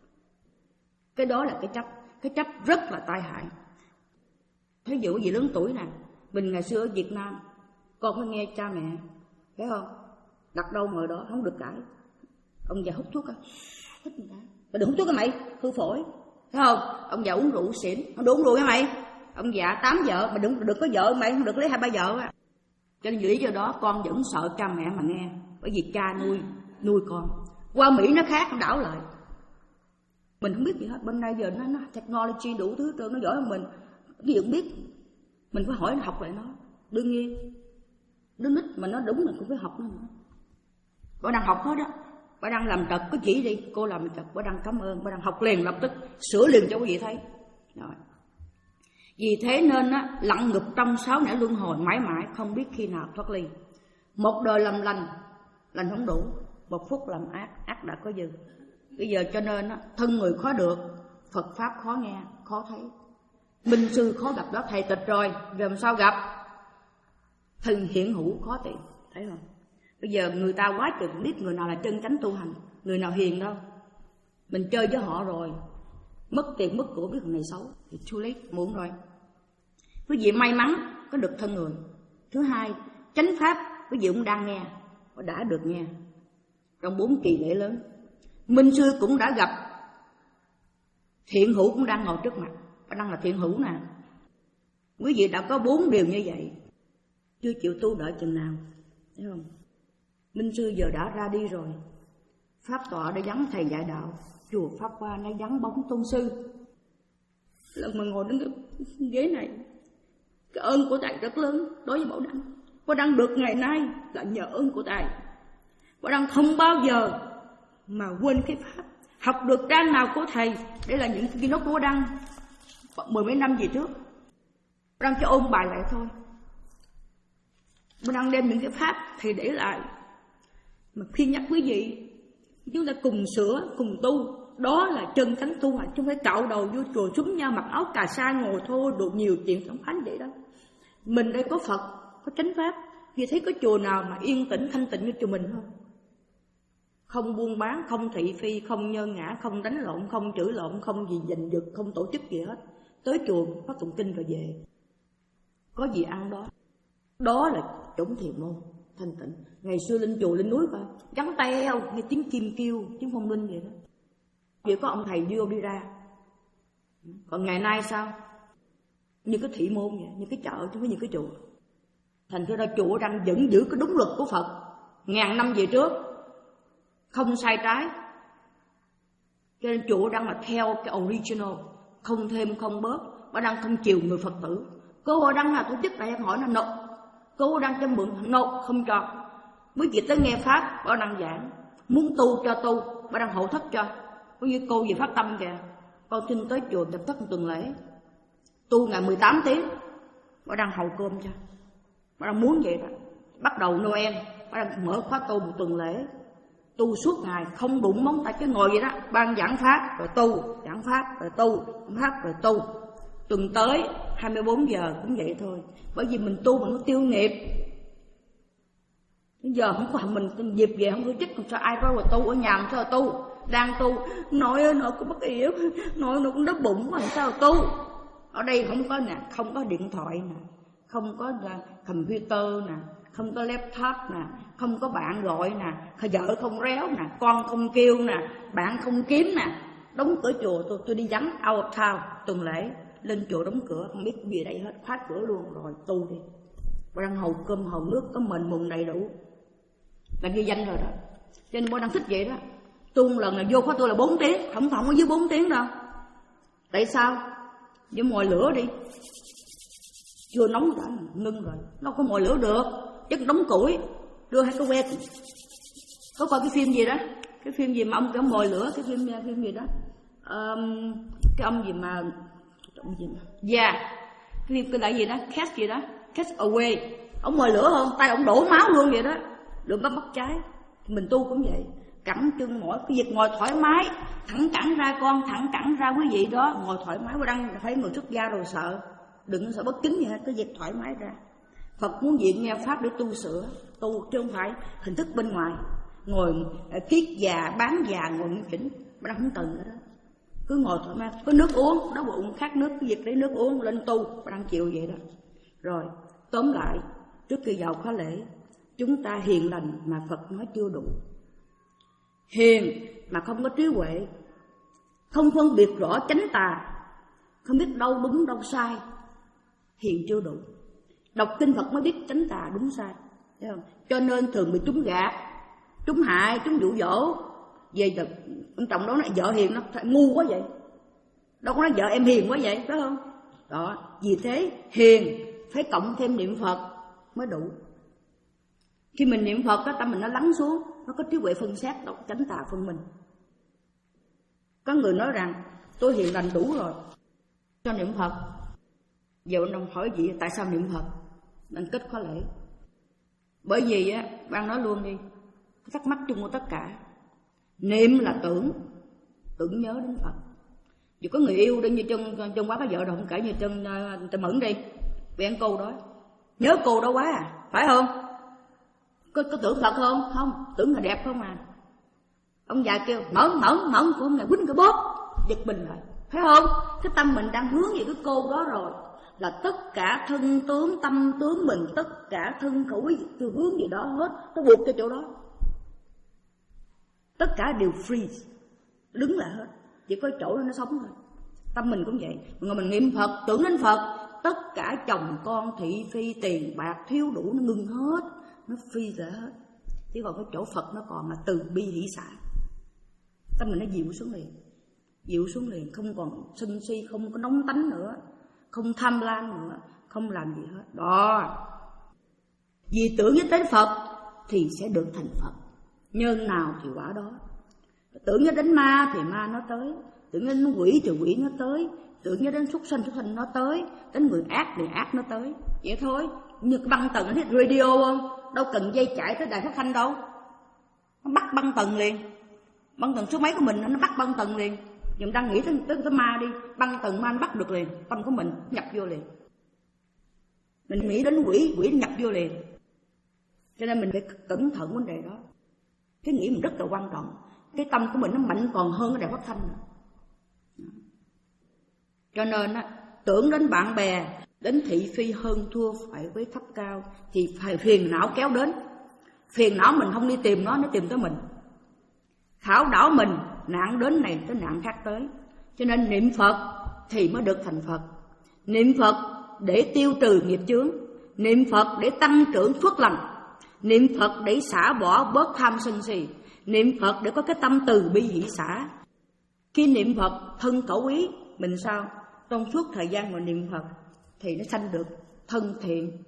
Cái đó là cái chấp. Cái chấp rất là tai hại. Thí dụ gì lớn tuổi nè, mình ngày xưa ở Việt Nam, con phải nghe cha mẹ, phải không? đặt đâu ngồi đó, không được cãi. Ông già hút thuốc á, hít người ta, mày đừng hút thuốc á mày, hư phổi, thấy không? Ông già uống rượu xỉn, không được uống rượu hả mày? Ông già tám vợ, mày đừng đừng có vợ mày, không được lấy hai ba vợ á. Cho nên lý do đó con vẫn sợ cha mẹ mà nghe, bởi vì cha nuôi nuôi con. Qua Mỹ nó khác, nó đảo lại. Mình không biết gì hết, bên đây giờ nó, nó technology đủ thứ trơn, nó giỏi hơn mình. Cái gì cũng biết, mình phải hỏi nó, học lại nó. Đương nhiên, đứa nít mà nó đúng là cũng phải học nó nữa. Bà đang học hết đó, bà đang làm trật, cứ chỉ đi, cô làm trật, bà đang cảm ơn, bà đang học liền lập tức, sửa liền cho quý vị thấy. Rồi. Vì thế nên á, lặn ngục trong sáu nẻo luân hồi mãi mãi không biết khi nào thoát ly. Một đời làm lành, lành không đủ, một phút làm ác, ác đã có dư. Bây giờ cho nên á, thân người khó được, Phật Pháp khó nghe, khó thấy. Minh sư khó gặp đó, thầy tịch rồi, giờ làm sao gặp? Thần hiện hữu khó tìm, thấy không? Bây giờ người ta quá chừng biết người nào là chân chánh tu hành, người nào hiền đâu. Mình chơi với họ rồi, mất tiền mất của biết người này xấu thì too late, muộn rồi. Quý vị may mắn có được thân người. Thứ hai, chánh pháp quý vị cũng đang nghe, đã được nghe trong bốn kỳ lễ lớn. Minh sư cũng đã gặp, thiện hữu cũng đang ngồi trước mặt, và đang là thiện hữu nè. Quý vị đã có bốn điều như vậy, chưa chịu tu đợi chừng nào, thấy không? Minh sư giờ đã ra đi rồi, pháp tọa đã vắng thầy dạy đạo, chùa Pháp Hoa đã vắng bóng tôn sư. Lần mà ngồi đến cái ghế này, cái ơn của thầy rất lớn đối với Bảo Đăng. Bảo Đăng được ngày nay là nhờ ơn của thầy. Bảo Đăng không bao giờ mà quên cái pháp, học được trang nào của thầy. Đây là những cái nốt của Bảo Đăng mười mấy năm về trước. Bảo Đăng cho ôn bài lại thôi. Bảo Đăng đem những cái pháp thầy để lại mà khuyên nhắc quý vị, chúng ta cùng sửa, cùng tu. Đó là chân chánh tu hành, chứ không phải cạo đầu vô chùa súng nhau, mặc áo cà sa ngồi thôi, đủ nhiều chuyện không phán vậy đó. Mình đây có Phật, có chánh pháp. Vì thấy có chùa nào mà yên tĩnh, thanh tịnh như chùa mình không? Không buôn bán, không thị phi, không nhơ ngã, không đánh lộn, không chửi lộn, không gì giành giật, không tổ chức gì hết. Tới chùa phát tụng kinh rồi về. Có gì ăn đó. Đó là chủng thiền môn thanh tịnh. Ngày xưa lên chùa lên núi coi, trắng teo như tiếng chim kêu, tiếng phong linh vậy đó. Chỉ có ông thầy vô đi ra. Còn ngày nay sao? Như cái thị môn vậy, như cái chợ chứ không phải như cái chùa. Thành thử ra chùa đang vẫn giữ cái đúng luật của Phật ngàn năm về trước, không sai trái. Cho nên chùa đang là theo cái original, không thêm không bớt. Bà đang không chiều người Phật tử. Cô họ đang là tổ chức đại hỏi là nộp, cô đang cho mượn nộp không cho. Quý vị tới nghe pháp, bà đang giảng, muốn tu cho tu, bà đang hậu thất cho. Có như cô gì phát tâm kìa, con xin tới chùa nhập thất một tuần lễ, tu ngày mười tám tiếng, bà đang hầu cơm cho. Bà đang muốn vậy đó. Bắt đầu Noel, bà đang mở khóa tu một tuần lễ, tu suốt ngày, không đụng móng tay, chứ ngồi vậy đó, ban giảng pháp rồi tu, giảng pháp rồi tu, giảng pháp rồi tu. Tuần tới hai mươi bốn giờ cũng vậy thôi. Bởi vì mình tu mà nó tiêu nghiệp. Bây giờ không có mình dịp về không tổ chức, làm sao ai có mà tu ở nhà, làm sao tu. Đang tu, nội ơi nội cũng bất yểu, nội nó cũng đói bụng, làm sao tu. Ở đây không có nè, không có điện thoại nè, không có computer nè, không có laptop nè, không có bạn gọi nè, vợ không réo nè, con không kêu nè, bạn không kiếm nè. Đóng cửa chùa, tôi tôi đi vắng out of town tuần lễ, lên chùa đóng cửa, không biết gì đây hết, khóa cửa luôn rồi tu đi. Bà đang hầu cơm hầu nước có mình mùng đầy đủ, là ghi danh rồi đó. Cho nên bà đang thích vậy đó. Tu lần là vô khóa tôi là bốn tiếng, không không có dưới bốn tiếng đâu. Tại sao? Với mồi lửa đi, chưa nóng đã ngưng rồi, nó có mồi lửa được, chắc đóng củi, đưa hai cái que. Có coi cái phim gì đó, cái phim gì mà ông cái mồi lửa, cái phim phim gì đó, um, cái ông gì mà, ông gì mà, yeah, cái phim cái lại gì đó, Catch gì đó, Catch Away, ông mồi lửa không, tay ông đổ máu luôn vậy đó, đừng có bắt trái. Mình tu cũng vậy, cẳng chân mỏi, cái việc ngồi thoải mái, thẳng cẳng ra con, thẳng cẳng ra quý vị đó, ngồi thoải mái. Qua đang thấy người xuất gia rồi sợ, đừng sợ bất kính gì hết, cái việc thoải mái ra. Phật muốn diện nghe pháp để tu sửa, tu chứ không phải hình thức bên ngoài, ngồi kiết già, bán già, ngồi nghiêm chỉnh, mà đang không cần nữa đó. Cứ ngồi thoải mái, có nước uống, đói bụng khát nước, cái việc lấy nước uống lên tu, mà đang chịu vậy đó. Rồi, tóm lại, trước khi vào khóa lễ, chúng ta hiền lành mà Phật nói chưa đủ. Hiền mà không có trí huệ, không phân biệt rõ chánh tà, không biết đâu đúng đâu sai, hiền chưa đủ. Đọc kinh Phật mới biết chánh tà đúng sai, thấy không? Cho nên thường bị trúng gạt, trúng hại, trúng dụ dỗ. Về được ông chồng đó nói vợ hiền nó ngu quá vậy, đâu có nói vợ em hiền quá vậy, phải không? Đó, vì thế hiền phải cộng thêm niệm Phật mới đủ. Khi mình niệm Phật, cái tâm mình nó lắng xuống, nó có trí huệ phân xét, tránh tà phân minh. Có người nói rằng tôi hiền lành đủ rồi, cho niệm Phật. Giờ ông hỏi gì tại sao niệm Phật? Nên kết khóa lễ. Bởi vì á, ban nói luôn đi, thắc mắc chung của tất cả. Niệm là tưởng, tưởng nhớ đến Phật. Dù có người yêu đi như chân chân quá có vợ rồi không kể, như chân chân Mẫn đi, vì ăn cô đó, nhớ cô đó quá à, phải không? Có, có tưởng Phật không? Không, tưởng là đẹp không à. Ông già kêu Mẫn Mẫn Mẫn, của ông này quýnh cái bóp, giật mình lại, phải không? Cái tâm mình đang hướng về cái cô đó rồi, là tất cả thân tướng, tâm tướng mình, tất cả thân khẩu ý từ hướng về đó hết, nó buộc cho chỗ đó. Tất cả đều freeze, đứng lại hết, chỉ có chỗ đó nó sống thôi. Tâm mình cũng vậy, mà mình niệm Phật, tưởng đến Phật, tất cả chồng con, thị phi, tiền bạc, thiếu đủ nó ngừng hết, nó phi ra hết. Chỉ còn cái chỗ Phật nó còn là từ bi hỷ xả. Tâm mình nó dịu xuống liền, dịu xuống liền, không còn sân si, không có nóng tánh nữa, không tham lam nữa, không làm gì hết. Đó, vì tưởng nhớ đến Phật thì sẽ được thành Phật. Nhân nào thì quả đó. Tưởng nhớ đến ma thì ma nó tới, tưởng nhớ đến quỷ thì quỷ nó tới, tưởng nhớ đến súc sanh súc sanh nó tới, đến người ác thì ác nó tới. Vậy thôi. Như cái băng tần, nó thích radio không? Đâu cần dây chạy tới đài phát thanh đâu, nó bắt băng tần liền. Băng tần số mấy của mình nó bắt băng tần liền. Mình đang nghĩ tới, tới, tới ma đi, băng tần ma nó bắt được liền, tâm của mình nhập vô liền. Mình nghĩ đến quỷ, quỷ nhập vô liền. Cho nên mình phải cẩn thận vấn đề đó. Cái nghĩ mình rất là quan trọng. Cái tâm của mình nó mạnh còn hơn cái đài phát thanh nữa. Cho nên á, tưởng đến bạn bè, đến thị phi hơn thua phải với thấp cao thì phải phiền não kéo đến. Phiền não mình không đi tìm nó, nó tìm tới mình. Khảo đảo mình, nạn đến này tới nạn khác tới. Cho nên niệm Phật thì mới được thành Phật. Niệm Phật để tiêu trừ nghiệp chướng, niệm Phật để tăng trưởng phước lành, niệm Phật để xả bỏ bớt tham sân si, niệm Phật để có cái tâm từ bi hỷ xả. Khi niệm Phật thân khẩu ý mình sao? Trong suốt thời gian mà niệm Phật thì nó sanh được thân thiện,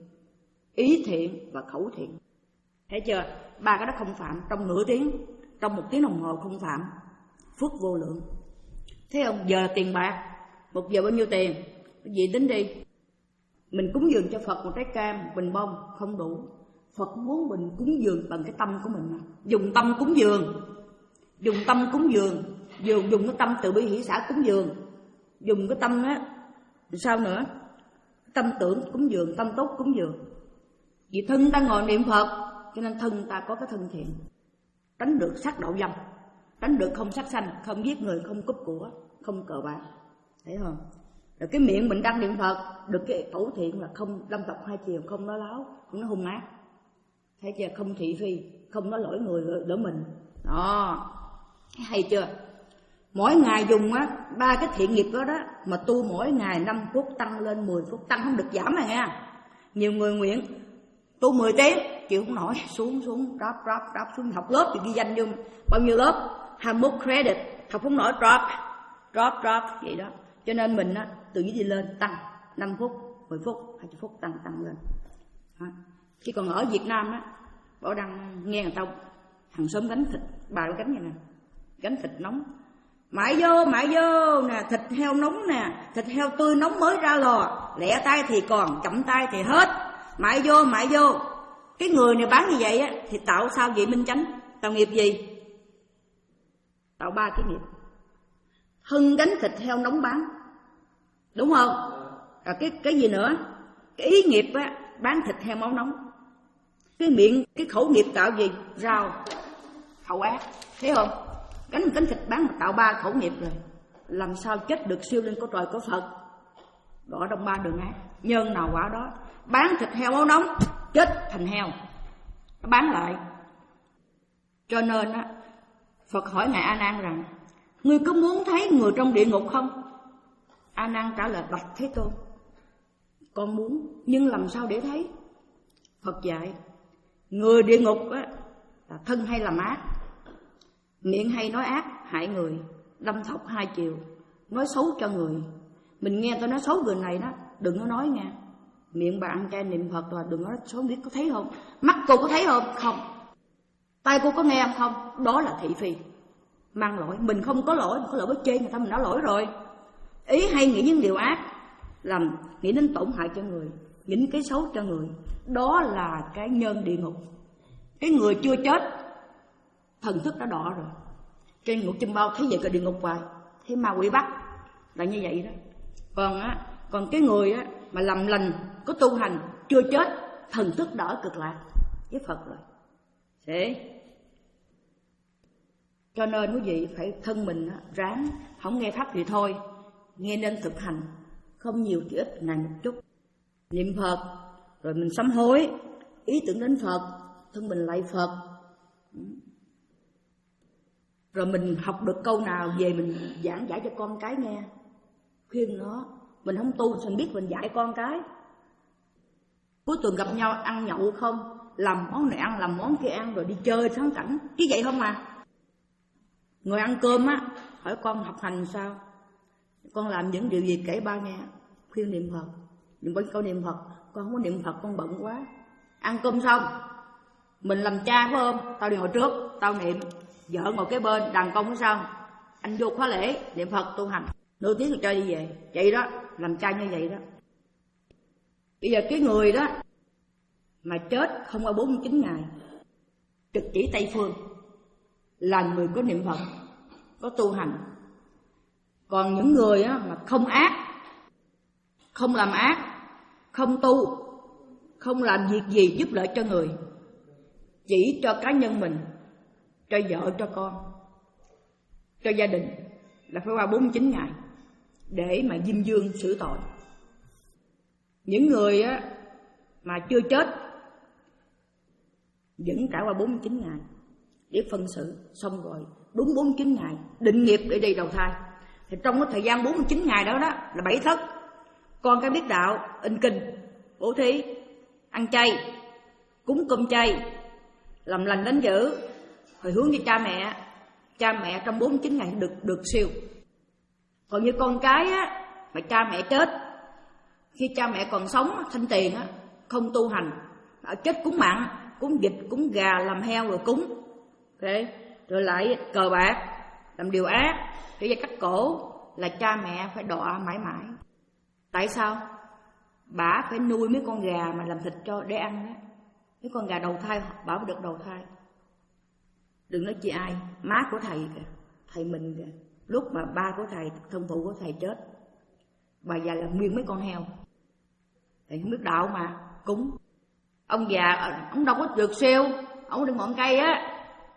ý thiện và khẩu thiện. Thấy chưa? Ba cái đó không phạm trong nửa tiếng, trong một tiếng đồng hồ không phạm, phước vô lượng. Thấy không? Giờ là tiền bạc, một giờ bao nhiêu tiền? Cái gì tính đi. Mình cúng dường cho Phật một trái cam, một bình bông không đủ. Phật muốn mình cúng dường bằng cái tâm của mình mà. Dùng tâm cúng dường, dùng tâm cúng dường, dùng dùng cái tâm từ bi hỷ xả cúng dường, dùng cái tâm á, sao nữa? Tâm tưởng cúng dường, tâm tốt cúng dường. Vì thân ta ngồi niệm Phật, cho nên thân ta có cái thân thiện, tránh được sát đạo dâm, tránh được không sát sanh, không giết người, không cướp của, không cờ bạc, thấy không? Rồi cái miệng mình đang niệm Phật, được cái khẩu thiện là không lâm tập hai chiều, không nói láo, không nói hung ác, thấy chưa? Không thị phi, không nói lỗi người đỡ mình. Đó, hay chưa? Mỗi ngày dùng á ba cái thiện nghiệp đó đó mà tu mỗi ngày năm phút tăng lên mười phút, tăng không được giảm này nha. Nhiều người nguyện tu mười tiếng chịu không nổi, xuống xuống drop drop drop xuống. Học lớp thì ghi danh vô bao nhiêu lớp, hai mươi mốt credit, học không nổi drop drop drop vậy đó. Cho nên mình á từ dưới đi lên tăng năm phút, mười phút, hai mươi phút tăng tăng lên. Đó. Chứ còn ở Việt Nam á, Bảo Đăng nghe người ta hàng xóm gánh thịt, bà nó gánh vậy nè, gánh thịt nóng. Mại vô, mại vô nè, thịt heo nóng nè, thịt heo tươi nóng mới ra lò, lẹ tay thì còn, chậm tay thì hết. Mại vô, mại vô. Cái người này bán như vậy á thì tạo sao vậy Minh Chánh? Tạo nghiệp gì? Tạo ba cái nghiệp. Hưng gánh thịt heo nóng bán, đúng không? Rồi cái cái gì nữa? Cái ý nghiệp á, bán thịt heo máu nóng. Cái miệng, cái khẩu nghiệp tạo gì? Rau, hậu ác, thấy không? Gánh một cánh thịt bán mà tạo ba khẩu nghiệp rồi, làm sao chết được siêu linh của trời của Phật? Đó trong ba đường ác, nhân nào quả đó. Bán thịt heo máu nóng, chết thành heo. nó bán lại. Cho nên á, Phật hỏi Ngài A Nan rằng: ngươi có muốn thấy người trong địa ngục không? A Nan trả lời: bạch Thế Tôn, con muốn, nhưng làm sao để thấy? Phật dạy: người địa ngục á, là thân hay làm ác, miệng hay nói ác hại người, đâm thọc hai chiều, nói xấu cho người. Mình nghe tôi nói xấu người này đó, đừng có nói nghe. Miệng bà ăn chay niệm Phật rồi đừng nói xấu, biết có thấy không? Mắt cô có thấy không? Không. Tai cô có nghe không? Đó là thị phi, mang lỗi. Mình không có lỗi, có lỗi với chê người ta, mình đã lỗi rồi. Ý hay nghĩ những điều ác, làm nghĩ đến tổn hại cho người, nghĩ đến cái xấu cho người, đó là cái nhân địa ngục. Cái người chưa chết, thần thức đã đọa rồi, trên ngục chim bao thấy vậy cái địa ngục hoài, thấy ma quỷ bắt là như vậy đó. Còn á, còn cái người á mà làm lành, có tu hành, chưa chết, thần thức đã ở cực lạc với Phật rồi. Thế cho nên quý vị phải thân mình á, ráng, không nghe pháp thì thôi, nghe nên thực hành, không nhiều thì ít, ngày một chút. Niệm Phật, rồi mình sám hối, ý tưởng đến Phật, thân mình lạy Phật. Rồi mình học được câu nào về mình giảng giải cho con cái nghe, khuyên nó. Mình không tu mình biết mình dạy con cái. Cuối tuần gặp nhau ăn nhậu không, làm món này ăn, làm món kia ăn, rồi đi chơi thắng cảnh, chứ vậy không à. Ngồi ăn cơm á, hỏi con học hành sao, con làm những điều gì kể ba nghe, khuyên niệm Phật. Đừng có câu niệm Phật, con không có niệm Phật, con bận quá. Ăn cơm xong, mình làm cha phải không? Tao đi ngồi trước, tao niệm, vợ ngồi kế bên, đàn công sao? Anh vô khóa lễ, niệm Phật tu hành, nửa tiếng rồi cho đi về. Vậy đó, làm cha như vậy đó. Bây giờ cái người đó mà chết không qua bốn mươi chín ngày, trực chỉ Tây Phương, là người có niệm Phật, có tu hành. Còn những người á, mà không ác, không làm ác, không tu, không làm việc gì giúp lợi cho người, chỉ cho cá nhân mình, cho vợ, cho con, cho gia đình, là phải qua bốn mươi chín ngày để mà diêm dương xử tội. Những người á, mà chưa chết vẫn trải qua bốn mươi chín ngày để phân xử, xong rồi đúng bốn mươi chín ngày định nghiệp để đi đầu thai. Thì trong cái thời gian bốn mươi chín ngày đó đó là bảy thất. Con cái biết đạo, in kinh, bố thí, ăn chay, cúng cơm chay, làm lành đánh dữ, hồi hướng cho cha mẹ. Cha mẹ trong bốn mươi chín ngày được được siêu. Còn như con cái á, mà cha mẹ chết, khi cha mẹ còn sống thanh tiền á, không tu hành, chết cúng mặn, cúng vịt, cúng gà, làm heo rồi cúng, okay. Rồi lại cờ bạc, làm điều ác, để ra cắt cổ, là cha mẹ phải đọa mãi mãi. Tại sao? Bà phải nuôi mấy con gà mà làm thịt cho để ăn đó. Mấy con gà đầu thai bà mới được đầu thai. Đừng nói chi ai, má của thầy kìa, thầy mình kìa, lúc mà ba của thầy, thân phụ của thầy chết, bà già làm nguyên mấy con heo. Thầy không biết đạo mà cúng. Ông già ông đâu có được siêu, ông đi ngọn cây á,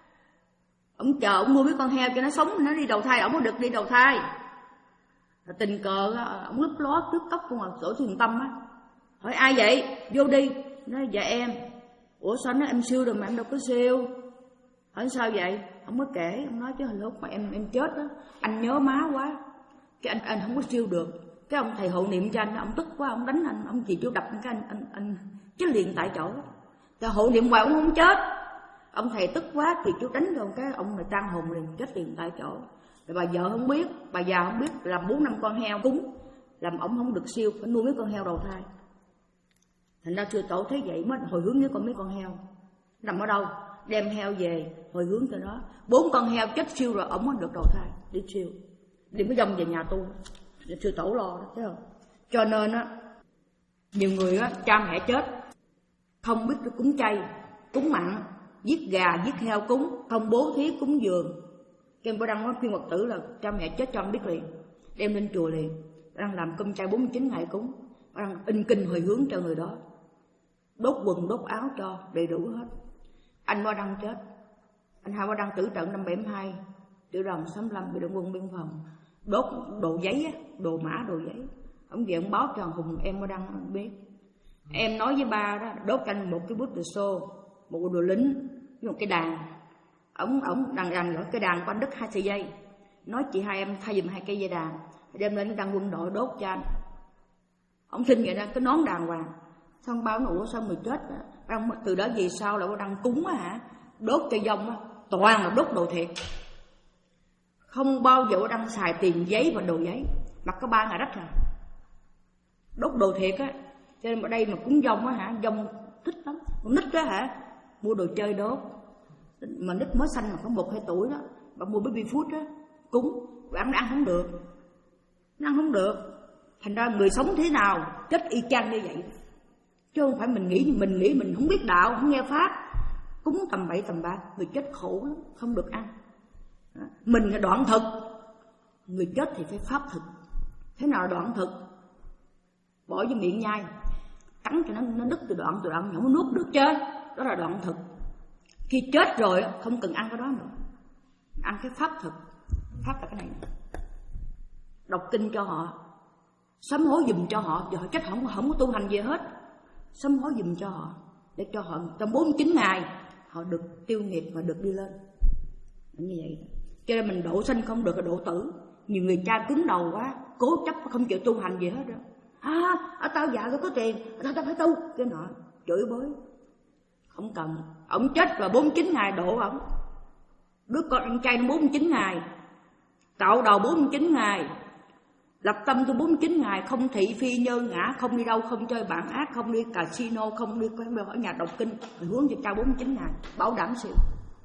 ông chờ ông nuôi mấy con heo cho nó sống, nó đi đầu thai, ông có được đi đầu thai. Rồi tình cờ ông lúp ló tước tóc con ở chỗ Thiền Tâm á, hỏi ai vậy, vô đi. Nói dạ em. Ủa sao nó em siêu rồi mà em đâu có siêu. Hỏi sao vậy? Ông mới kể, ông nói chứ hồi lúc mà em em chết á, anh nhớ má quá, cái anh anh không có siêu được. Cái ông thầy hộ niệm cho anh, ông tức quá, ông đánh anh, ông chỉ cho đập cái anh anh anh chết liền tại chỗ. Thầy hộ niệm hoài ông không chết. Ông thầy tức quá thì chú đánh rồi cái ông này tan hồn liền, chết liền tại chỗ. Rồi bà vợ không biết, bà già không biết, làm bốn năm con heo cúng, làm ổng không được siêu, phải nuôi mấy con heo đầu thai. Thành ra sư tổ thấy vậy mới hồi hướng với con mấy con heo. Nằm ở đâu? Đem heo về hồi hướng cho nó. Bốn con heo chết siêu rồi ổng mới được đầu thai đi siêu. Đừng có dông về nhà tu, sư tổ lo đó, thấy không? Cho nên á, nhiều người á, cha mẹ chết không biết cúng chay, cúng mặn, giết gà, giết heo cúng, không bố thí cúng dường. Em có đăng nói khuyên Phật tử là cha mẹ chết cho anh biết liền, đem lên chùa liền, đang làm cơm chay bốn mươi chín ngày cúng, đang in kinh hồi hướng cho người đó, đốt quần đốt áo cho đầy đủ hết. Anh Ba Đăng chết, anh Hai Ba Đăng tử trận năm bảy mươi hai, tiểu đoàn sáu mươi lăm bị đội quân biên phòng đốt đồ giấy á, đồ mã đồ giấy. Ông về ông báo cho Hùng em Ba Đăng biết. Em nói với ba đó, đốt canh một cái bút từ xô, một bộ đồ lính với một cái đàn. Ổng ổng đàn đàn ở cái đàn của anh đứt hai sợi dây, nói chị hai em thay giùm hai cây dây đàn, đem lên đăng quân đội đốt cho anh. Ông xin vậy đó, cái nón đàng hoàng. Xong báo nụ xong người chết đăng, từ đó về sau là đăng cúng á hả, đốt cho dông á, toàn là đốt đồ thiệt, không bao giờ đăng xài tiền giấy và đồ giấy, mặc có ba ngày đất à, đốt đồ thiệt á. Cho nên ở đây mà cúng dông á hả, dông thích lắm. Con nít đó hả, mua đồ chơi đốt, mà nít mới xanh mà có một hai tuổi đó, bà mua baby food đó cúng, ăn ăn không được, ăn không được. Thành ra người sống thế nào chết y chang như vậy, chứ không phải mình nghĩ mình nghĩ mình không biết đạo, không nghe pháp, cúng tầm bậy tầm bạ, người chết khổ lắm, không được ăn. Mình là đoạn thực, người chết thì phải pháp thực. Thế nào là đoạn thực? Bỏ vô miệng nhai, cắn cho nó nó đứt từ đoạn từ đoạn, không có nuốt được chơi, đó là đoạn thực. Khi chết rồi không cần ăn cái đó nữa, ăn cái pháp thực. Pháp là cái này, đọc kinh cho họ, sám hối giùm cho họ, giờ họ chết không không có tu hành gì hết, sám hối giùm cho họ để cho họ trong bốn mươi chín ngày họ được tiêu nghiệp và được đi lên. Như vậy, cho nên mình độ sinh không được là độ tử. Nhiều người cha cứng đầu quá, cố chấp không chịu tu hành gì hết đó. À, à tao già tao có tiền, tao tao phải tu cái nọ, chửi bới. Không cần, ông chết vào bốn mươi chín ngày độ ổng. Đứa con ăn chay nó bốn mươi chín ngày, cạo đầu bốn mươi chín ngày, lập tâm tôi bốn mươi chín ngày, không thị phi nhơ ngã, không đi đâu, không chơi bạn ác, không đi casino, không đi quán ở nhà đọc kinh, hồi hướng cho cha bốn mươi chín ngày, bảo đảm siêu.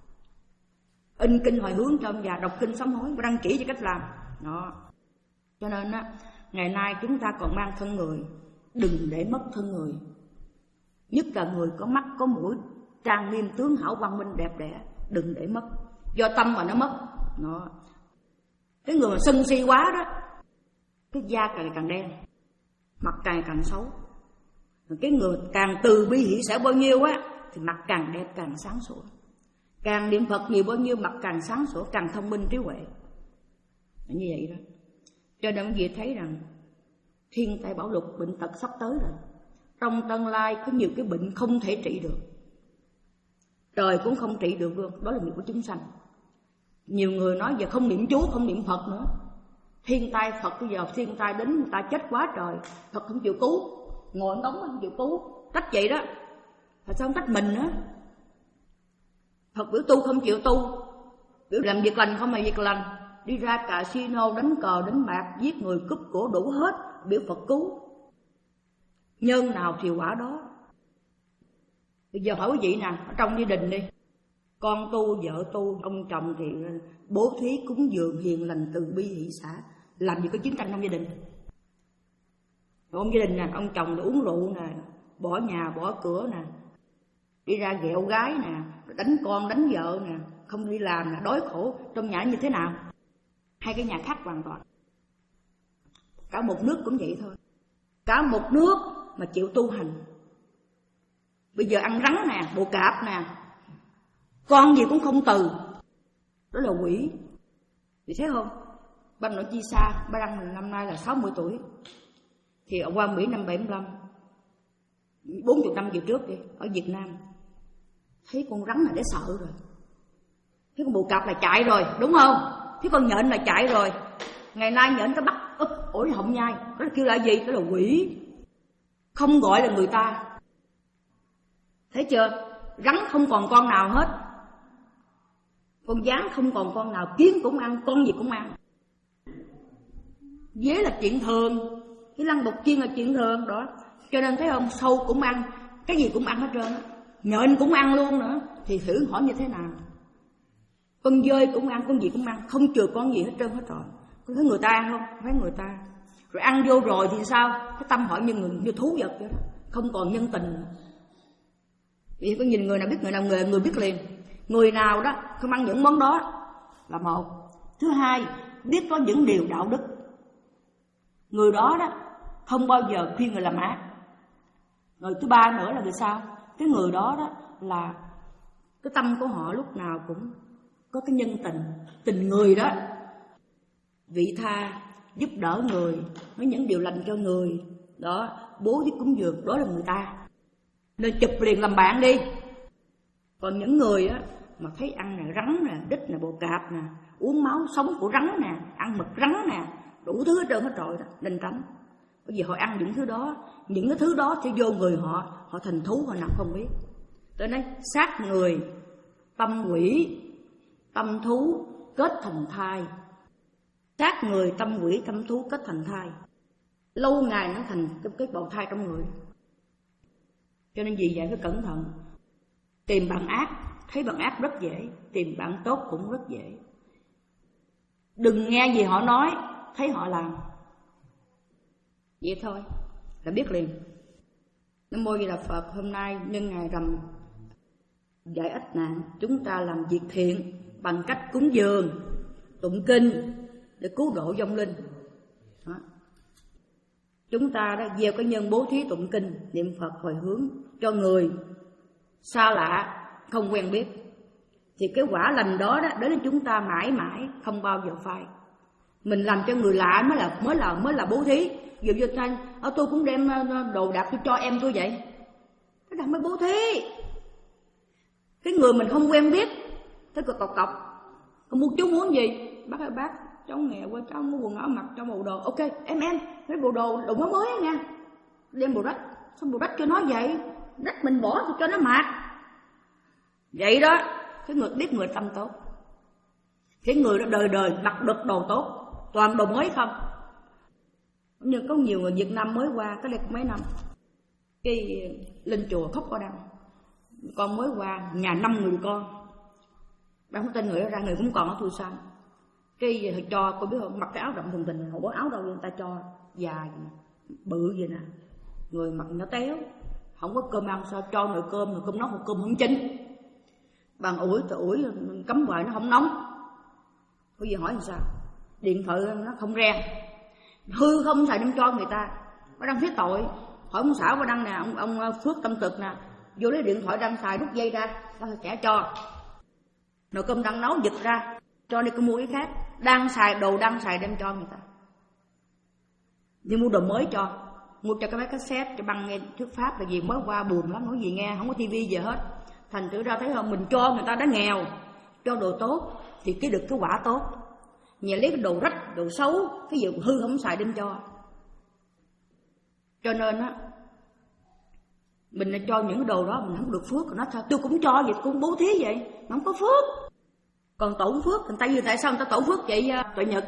In kinh hồi hướng cho ông già, đọc kinh sám hối, đăng chỉ cho cách làm. Đó. Cho nên á, ngày nay chúng ta còn mang thân người, đừng để mất thân người. Nhất là người có mắt, có mũi, trang nghiêm tướng hảo văn minh đẹp đẽ, đừng để mất. Do tâm mà nó mất. Đó. Cái người mà sân si quá đó, cái da càng càng đen, mặt càng càng xấu. Cái người càng từ bi hỷ xả bao nhiêu á, thì mặt càng đẹp, càng sáng sủa. Càng niệm Phật nhiều bao nhiêu, mặt càng sáng sủa, càng thông minh trí huệ. Như vậy đó. Cho nên quý vị thấy rằng thiên tai bão lụt, bệnh tật sắp tới rồi. Trong tương lai có nhiều cái bệnh không thể trị được, trời cũng không trị được luôn. Đó là nghiệp của chúng sanh. Nhiều người nói giờ không niệm chú, không niệm Phật nữa. Thiên tai Phật bây giờ thiên tai đến người ta chết quá trời, Phật không chịu cứu, ngồi đóng không chịu cứu, trách vậy đó. Tại sao không trách mình nữa? Phật biểu tu không chịu tu, biểu làm việc lành không là việc lành, đi ra casino đánh cờ đánh bạc, giết người cướp của đủ hết, biểu Phật cứu. Nhân nào thì quả đó. Bây giờ hỏi quý vị nè, ở trong gia đình đi, con tu, vợ tu, ông chồng thì bố thí cúng dường hiền lành từ bi hỷ xả, làm gì có chiến tranh trong gia đình. Rồi ông gia đình nè, ông chồng thì uống rượu nè, bỏ nhà bỏ cửa nè, đi ra ghẹo gái nè, đánh con đánh vợ nè, không đi làm nè, đói khổ, trong nhà như thế nào? Hai cái nhà khác hoàn toàn. Cả một nước cũng vậy thôi. Cả một nước mà chịu tu hành, bây giờ ăn rắn nè, bồ cạp nè, con gì cũng không từ, đó là quỷ. Vì thấy không? Ba nội chi xa, ba đăng mình năm nay là sáu mươi tuổi, thì ở qua Mỹ năm bảy mươi lăm, bốn mươi năm về trước đi, ở Việt Nam thấy con rắn là để sợ rồi, thấy con bồ cạp là chạy rồi, đúng không? Thấy con nhện là chạy rồi. Ngày nay nhện nó bắt úp ổi họng nhai, đó là kêu là gì? Đó là quỷ, không gọi là người ta. Thấy chưa? Rắn không còn con nào hết, con gián không còn con nào, kiến cũng ăn, con gì cũng ăn. Dế là chuyện thường, cái lăng độc chiên là chuyện thường đó. Cho nên thấy không, sâu cũng ăn, cái gì cũng ăn hết trơn, nhện cũng ăn luôn nữa. Thì thử hỏi như thế nào? Con dơi cũng ăn, con gì cũng ăn, không chừa con gì hết trơn hết rồi. Có thấy người ta ăn không? Thấy người ta. Rồi ăn vô rồi thì sao? Cái tâm hỏi như người như thú vật vậy đó, không còn nhân tình nữa. Vì có nhìn người nào biết người nào, người người biết liền. Người nào đó không ăn những món đó là một. Thứ hai, biết có những điều đạo đức. Người đó đó không bao giờ khuyên người làm ác. Rồi thứ ba nữa là người sao? Cái người đó đó là cái tâm của họ lúc nào cũng có cái nhân tình, tình người đó, vị tha, giúp đỡ người, nói những điều lành cho người đó, bố thí cúng dường, đó là người ta. Nên chụp liền làm bạn đi. Còn những người á mà thấy ăn nè, rắn nè, đít nè, bồ cạp nè, uống máu sống của rắn nè, ăn mực rắn nè, đủ thứ hết trơn hết trọi đó, nên tránh. Bởi vì họ ăn những thứ đó, những cái thứ đó sẽ vô người họ, họ thành thú họ nằm không biết. Tôi nói sát người, tâm quỷ, tâm thú kết thành thai. Sát người, tâm quỷ, tâm thú kết thành thai. Lâu ngày nó thành cái, cái bào thai trong người. Cho nên vì vậy phải cẩn thận. Tìm bạn ác, thấy bạn ác rất dễ, tìm bạn tốt cũng rất dễ. Đừng nghe gì họ nói, thấy họ làm, vậy thôi là biết liền. Nam Mô Di Đà Phật. Hôm nay nhân ngày rằm giải ách nạn, chúng ta làm việc thiện bằng cách cúng dường, tụng kinh để cứu độ vong linh. Đó. Chúng ta đã gieo cái nhân bố thí tụng kinh, niệm Phật hồi hướng cho người xa lạ không quen biết, thì cái quả lành đó đó đến chúng ta mãi mãi không bao giờ phai. Mình làm cho người lạ mới là mới là mới là bố thí. Dù như thanh, ở tôi cũng đem đồ đạc tôi cho em tôi vậy, cái đó mới bố thí. Cái người mình không quen biết, thế cọc cọc cọc, còn mua chú muốn gì? Bác ơi bác, cháu nghèo quá, cháu mua quần áo mặc, cho bộ đồ. Ok, em em, cái bộ đồ đồ mới mới nha, đem bộ rách, xong bộ rách cho nó vậy, rách mình bỏ thì cho nó mặc. Vậy đó, cái người biết người tâm tốt. Cái người đó đời đời mặc được đồ tốt, toàn đồ mới không. Nhưng có nhiều người Việt Nam mới qua, cái đây mấy năm, cái lên chùa khóc có đau. Con mới qua, nhà năm người con, đang có tên người đó ra, người cũng còn ở Thu San. Cái thầy cho, cô biết không, mặc cái áo rộng thùng thình, không có áo đâu, người ta cho dài, bự vậy nè. Người mặc nó téo, không có cơm ăn, sao cho nồi cơm, nồi cơm nóng, nồi cơm không chín. Bằng ủi, tự ủi, cắm hoài nó không nóng. Có gì hỏi làm sao? Điện thoại nó không reng, hư không xài đem cho người ta. Có đăng thấy tội, hỏi ông xã có đăng nè, ông, ông Phước Tâm Thực nè, vô lấy điện thoại đang xài rút dây ra, ta trả cho. Nồi cơm đang nấu giật ra, cho đi có mua cái khác, đang xài đồ đang xài đem cho người ta. Đi mua đồ mới cho, mua cho cái máy cassette, cho băng nghe thuyết pháp là gì mới qua buồn lắm, nói gì nghe, không có tivi gì hết. Thành thử ra thấy không, mình cho người ta đã nghèo, cho đồ tốt thì cái được cái quả tốt. Nhà lấy cái đồ rách, đồ xấu, cái gì hư không xài đem cho. Cho nên á, mình lại cho những cái đồ đó mình không được phước. Nó sao tôi cũng cho vậy, tôi cũng bố thí vậy, mà không có phước. Còn tổn phước, người ta như tại sao người ta tổn phước vậy tội Nhật?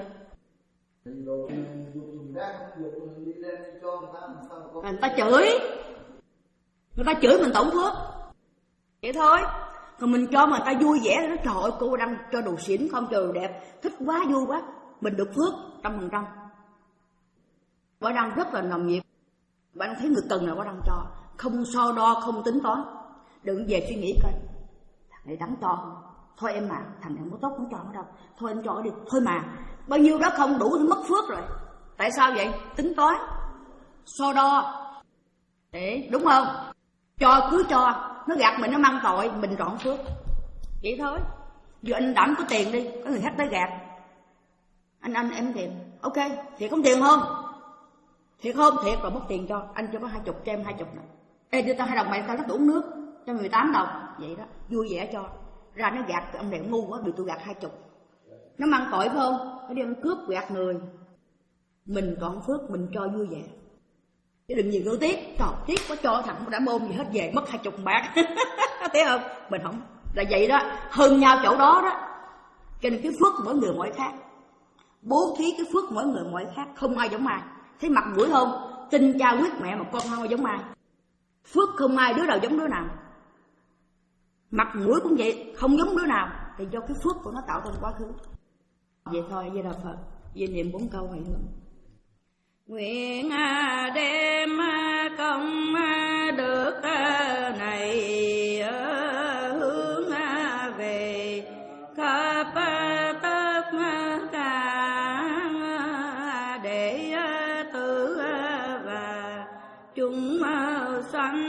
Người ta chửi, người ta chửi mình tổn phước, vậy thôi. Còn mình cho mà người ta vui vẻ, nó trời ơi cô đang cho đồ xịn không, cho đồ đẹp, thích quá vui quá, mình được phước trăm phần trăm. Bà đang rất là nồng nhiệt, bà đang thấy người cần nào bà đang cho, không so đo, không tính toán. Đừng về suy nghĩ coi, thằng này đáng cho không? Thôi em mà, thằng này không có tốt không cho nó đâu, thôi em cho đi, thôi mà. Bao nhiêu đó không đủ thì mất phước rồi. Tại sao vậy? Tính toán, so đo, để đúng không? Cho cứ cho, nó gạt mình nó mang tội, mình trọn phước. Vậy thôi. Giờ anh đảm có tiền đi, có người khác tới gạt. Anh anh em tiền, ok, thiệt không tiền không? Thiệt không? Thiệt rồi mất tiền cho, anh cho có hai chục, cho em hai chục nè. Ê đưa tao hai đồng mày, tao lắc đủ nước, cho mười tám đồng. Vậy đó, vui vẻ cho. Ra nó gạt, ông này ngu quá, bị tôi gạt hai chục. Nó mang tội phải không? Nó đi ăn cướp gạt người. Mình trọn phước, mình cho vui vẻ. Chứ đừng nhiều nữa tiếc, trời tiếc có cho thằng đã môn gì hết về mất hai chục bạc. Thấy không? Mình không, là vậy đó, hơn nhau chỗ đó đó. Cho nên cái phước mỗi người mỗi khác, bố thí cái phước mỗi người mỗi khác, không ai giống ai. Thấy mặt mũi không? Tin cha quyết mẹ mà con không ai giống ai. Phước không ai đứa nào giống đứa nào, mặt mũi cũng vậy, không giống đứa nào, thì do cái phước của nó tạo thành quá khứ. Vậy thôi, Di Đà Phật, Di niệm bốn câu này hơn. Nguyện đem công đức này hướng về khắp tất cả đệ tử và chúng sanh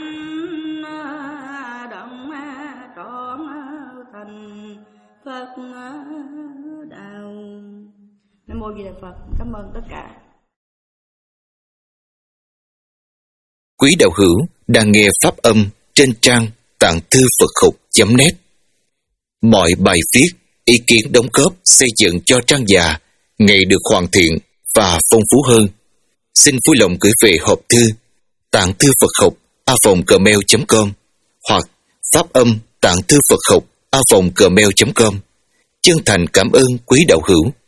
động trọn thành Phật đạo. Nam Mô Di Đà Phật. Cảm ơn tất cả. Quý đạo hữu đang nghe pháp âm trên trang Tạng Thư Phật Khục. chấm net. Mọi bài viết, ý kiến đóng góp xây dựng cho trang già ngày được hoàn thiện và phong phú hơn. Xin vui lòng gửi về hộp thư tạng thư Phật học a vòng gmail chấm com hoặc phát âm tạng thư Phật học a vòng gmail chấm com. Chân thành cảm ơn quý đạo hữu.